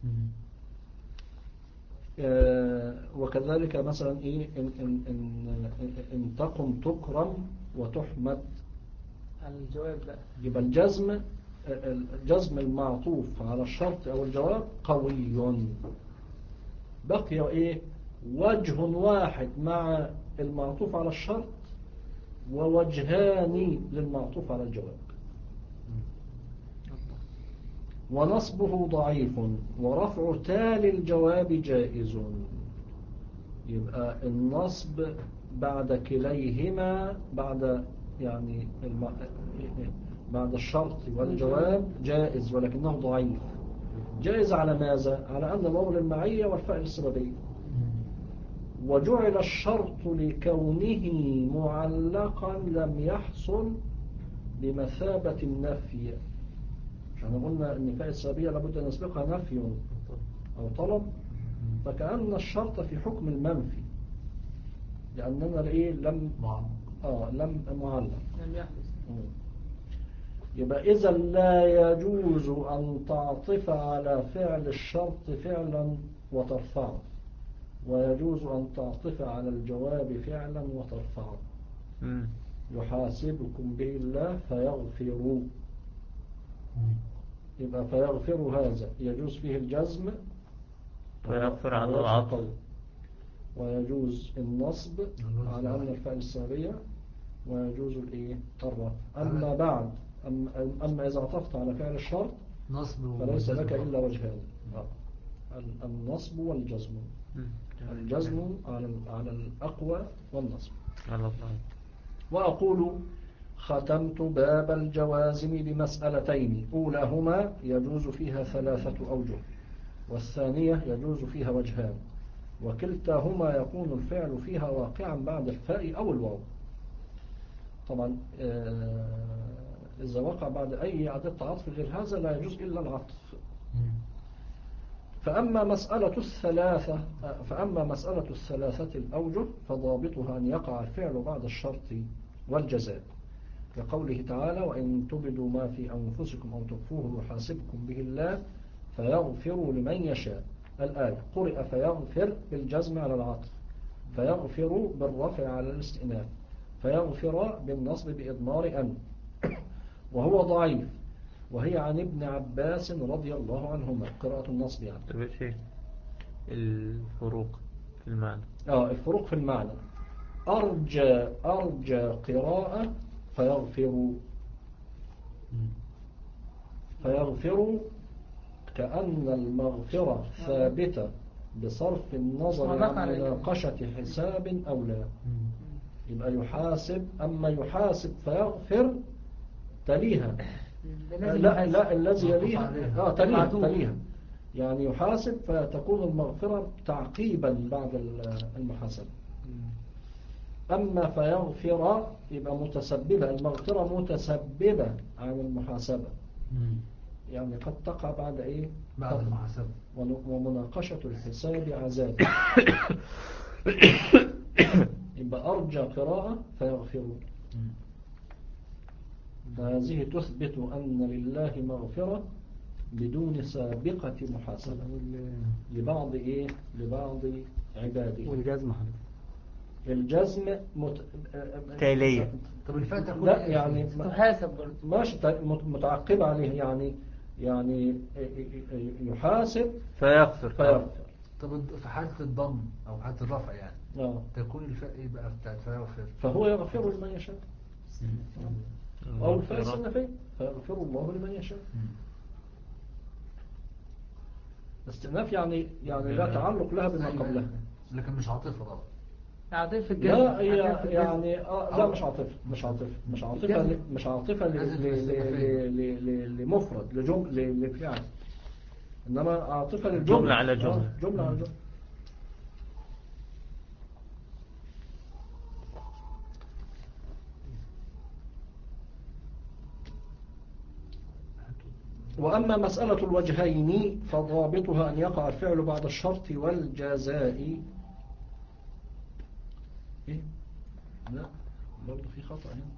آه، وكذلك مثلا إيه إن, إن, إن, إن تقم تكرم وتحمد. على الجواب بقى يبقى الجزم الجزم المعطوف على الشرط أو الجواب قوي. بقي إيه وجه واحد مع المعطوف على الشرط ووجهان للمعطوف على الجواب. ونصبه ضعيف ورفع تالي الجواب جائز. يبقى النصب بعد كليهما بعد يعني الم... بعد الشرط والجواب جائز ولكنه ضعيف. جائز على ماذا؟ على أن الواو للمعية والفاء للسببية. وجعل الشرط لكونه معلقا لم يحصل بمثابة النفي. احنا قلنا ان فاء السببية لابد ان يسبقها نفي او طلب، فكأن الشرط في حكم المنفي لأننا ايه لم اه لم معلق. لم يحدث. يبقى إذا لا يجوز أن تعطف على فعل الشرط فعلا وترفعه، ويجوز أن تعطف على الجواب فعلا وترفعه. مم. يحاسبكم به الله فيغفروا. يبقى فيغفر هذا يجوز فيه الجزم فيغفر على وجه العطف. قول. ويجوز النصب على أن الفعل السببية، ويجوز الإيه الرفع. أما بعد أما, أما إذا عطفت على فعل الشرط نصب فليس وجزم. لك إلا وجهان، النصب والجزم. مم. الجزم على على الأقوى والنصب. على الله. وأقول ختمت باب الجوازم بمسألتين، أولاهما يجوز فيها ثلاثة أوجه، والثانية يجوز فيها وجهان، وكلتاهما يكون الفعل فيها واقعا بعد الفاء أو الواو. طبعا إذا وقع بعد أي عدد عطف غير هذا لا يجوز إلا العطف. فأما مسألة الثلاثة فأما مسألة الثلاثة الأوجه فضابطها أن يقع الفعل بعد الشرط والجزاء، لقوله تعالى وإن تبدوا ما في أنفسكم أو تخفوه يحاسبكم به الله فيغفر لمن يشاء. الآية قرئ فيغفر بالجزم على العطف، فيغفر بالرفع على الاستئناف، فيغفر بالنصب بإضمار أن، وهو ضعيف، وهي عن ابن عباس رضي الله عنهما قراءة النصب يعني. طب ايش هي الفروق في المعنى؟ آه الفروق في المعنى. أرجى أرجى قراءة فيغفر فيغفر كأن المغفرة ثابتة بصرف النظر عن مناقشة حساب أو لا. يبقى يحاسب، أما يحاسب فيغفر تليها لا لا الذي يليها آه تليها تليها يعني يحاسب فتكون المغفرة تعقيبا بعد المحاسبة. أما فيغفر يبقى متسببة، المغفرة متسببة عن المحاسبة، يعني قد تقع بعد إيه بعد المحاسبة ومناقشة الحساب عذاب. يبقى أرجى قراءة فيغفر. فهذه تثبت أن لله مغفرة بدون سابقة محاسبة لبعض إيه لبعض عباده. والجزم حضرتك الجزم مت... تالية. طب الفاتحة لا يعني تحاسب برضه ماشي متعقب عليه، يعني يعني يحاسب فيغفر. فيغفر. طب في حالة الضم أو في حالة الرفع يعني آه. تكون الفاء إيه بقى بتاعت فيغفر؟ فهو يغفر لمن يشاء، أو الفاء الخيرات. السنفية فيغفر الله لمن يشاء. استئناف يعني يعني لا تعلق لها بما قبلها، لكن مش عاطفة طبعا. عاطفة الجزم. لا هي عاطفة الجزم. يعني آه لا مش عاطفة مش عاطفة مش عاطفة ل- مش عاطفة ل- لازم ل- تستنفيه. ل- ل- ل- لمفرد لجمل لفعل، إنما عاطفة للجملة جملة على جملة. آه، جملة على جملة. وأما مسألة الوجهين فضابطها أن يقع الفعل بعد الشرط والجزاء. إيه؟ لا برضه في خطأ هنا،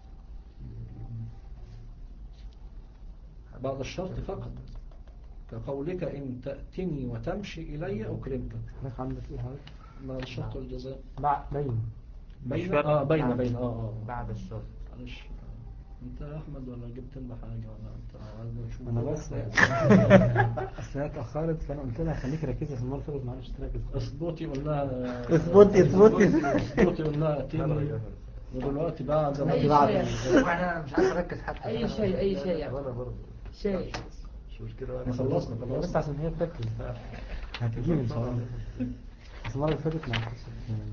بعد الشرط فقط، كقولك إن تأتني وتمشي إلي أكرمك. لك عندك ايه هذا؟ بعد الشرط والجزاء بعد بين بين فرق. آه بين بين آه آه بعد الشرط. معلش. انت يا احمد ولا جبت لنا حاجه ولا انت عايزنا نشوف؟ انا بس اصل هي اتاخرت فانا قلت لها خليك ركزي في المره اللي فاتت معلش تركز. اصبوتي قلنا اثبتي اثبتي. اصبوتي قلنا اتيني، ودلوقتي بعد ما أي بعد شيء. وانا مش عارف اركز حتى. أي شيء أي شيء يعني. وانا برضه شيء. مش مشكلة. احنا خلصنا بس خلصنا. عشان هي تركز هتجيب ان شاء الله. بس المره اللي فاتت ما عرفتش.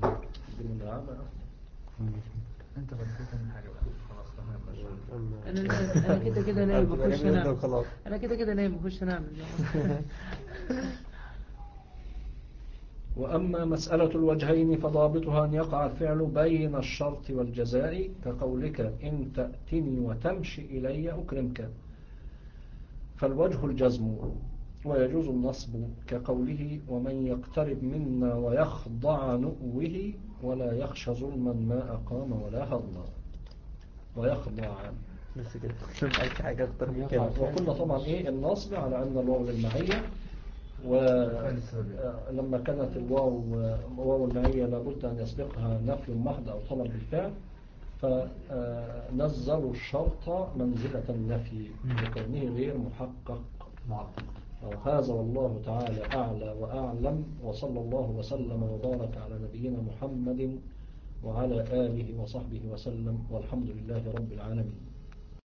انت بديت من حاجة بقى خلاص تمام. أنا أنا كده كده نايم بخش أنام. خلاص. أنا كده كده نايم بخش أنام. وأما مسألة الوجهين فضابطها أن يقع الفعل بين الشرط والجزاء، كقولك إن تأتني وتمشي إلي أكرمك، فالوجه الجزم، ويجوز النصب كقوله ومن يقترب منا ويخضع نؤوه ولا يخشى ظلما ما أقام ولا هضما. ويخضع بس كده مش عايز حاجة أكتر من كده. وقلنا طبعا إيه النصب على أن الواو للمعية، ولما كانت الواو واو المعية لابد أن يسبقها نفي محض أو طلب بالفعل، فنزلوا الشرط منزلة النفي لكونه غير محقق. هذا والله تعالى أعلى وأعلم، وصلى الله وسلم وبارك على نبينا محمد وعلى آله وصحبه وسلم، والحمد لله رب العالمين.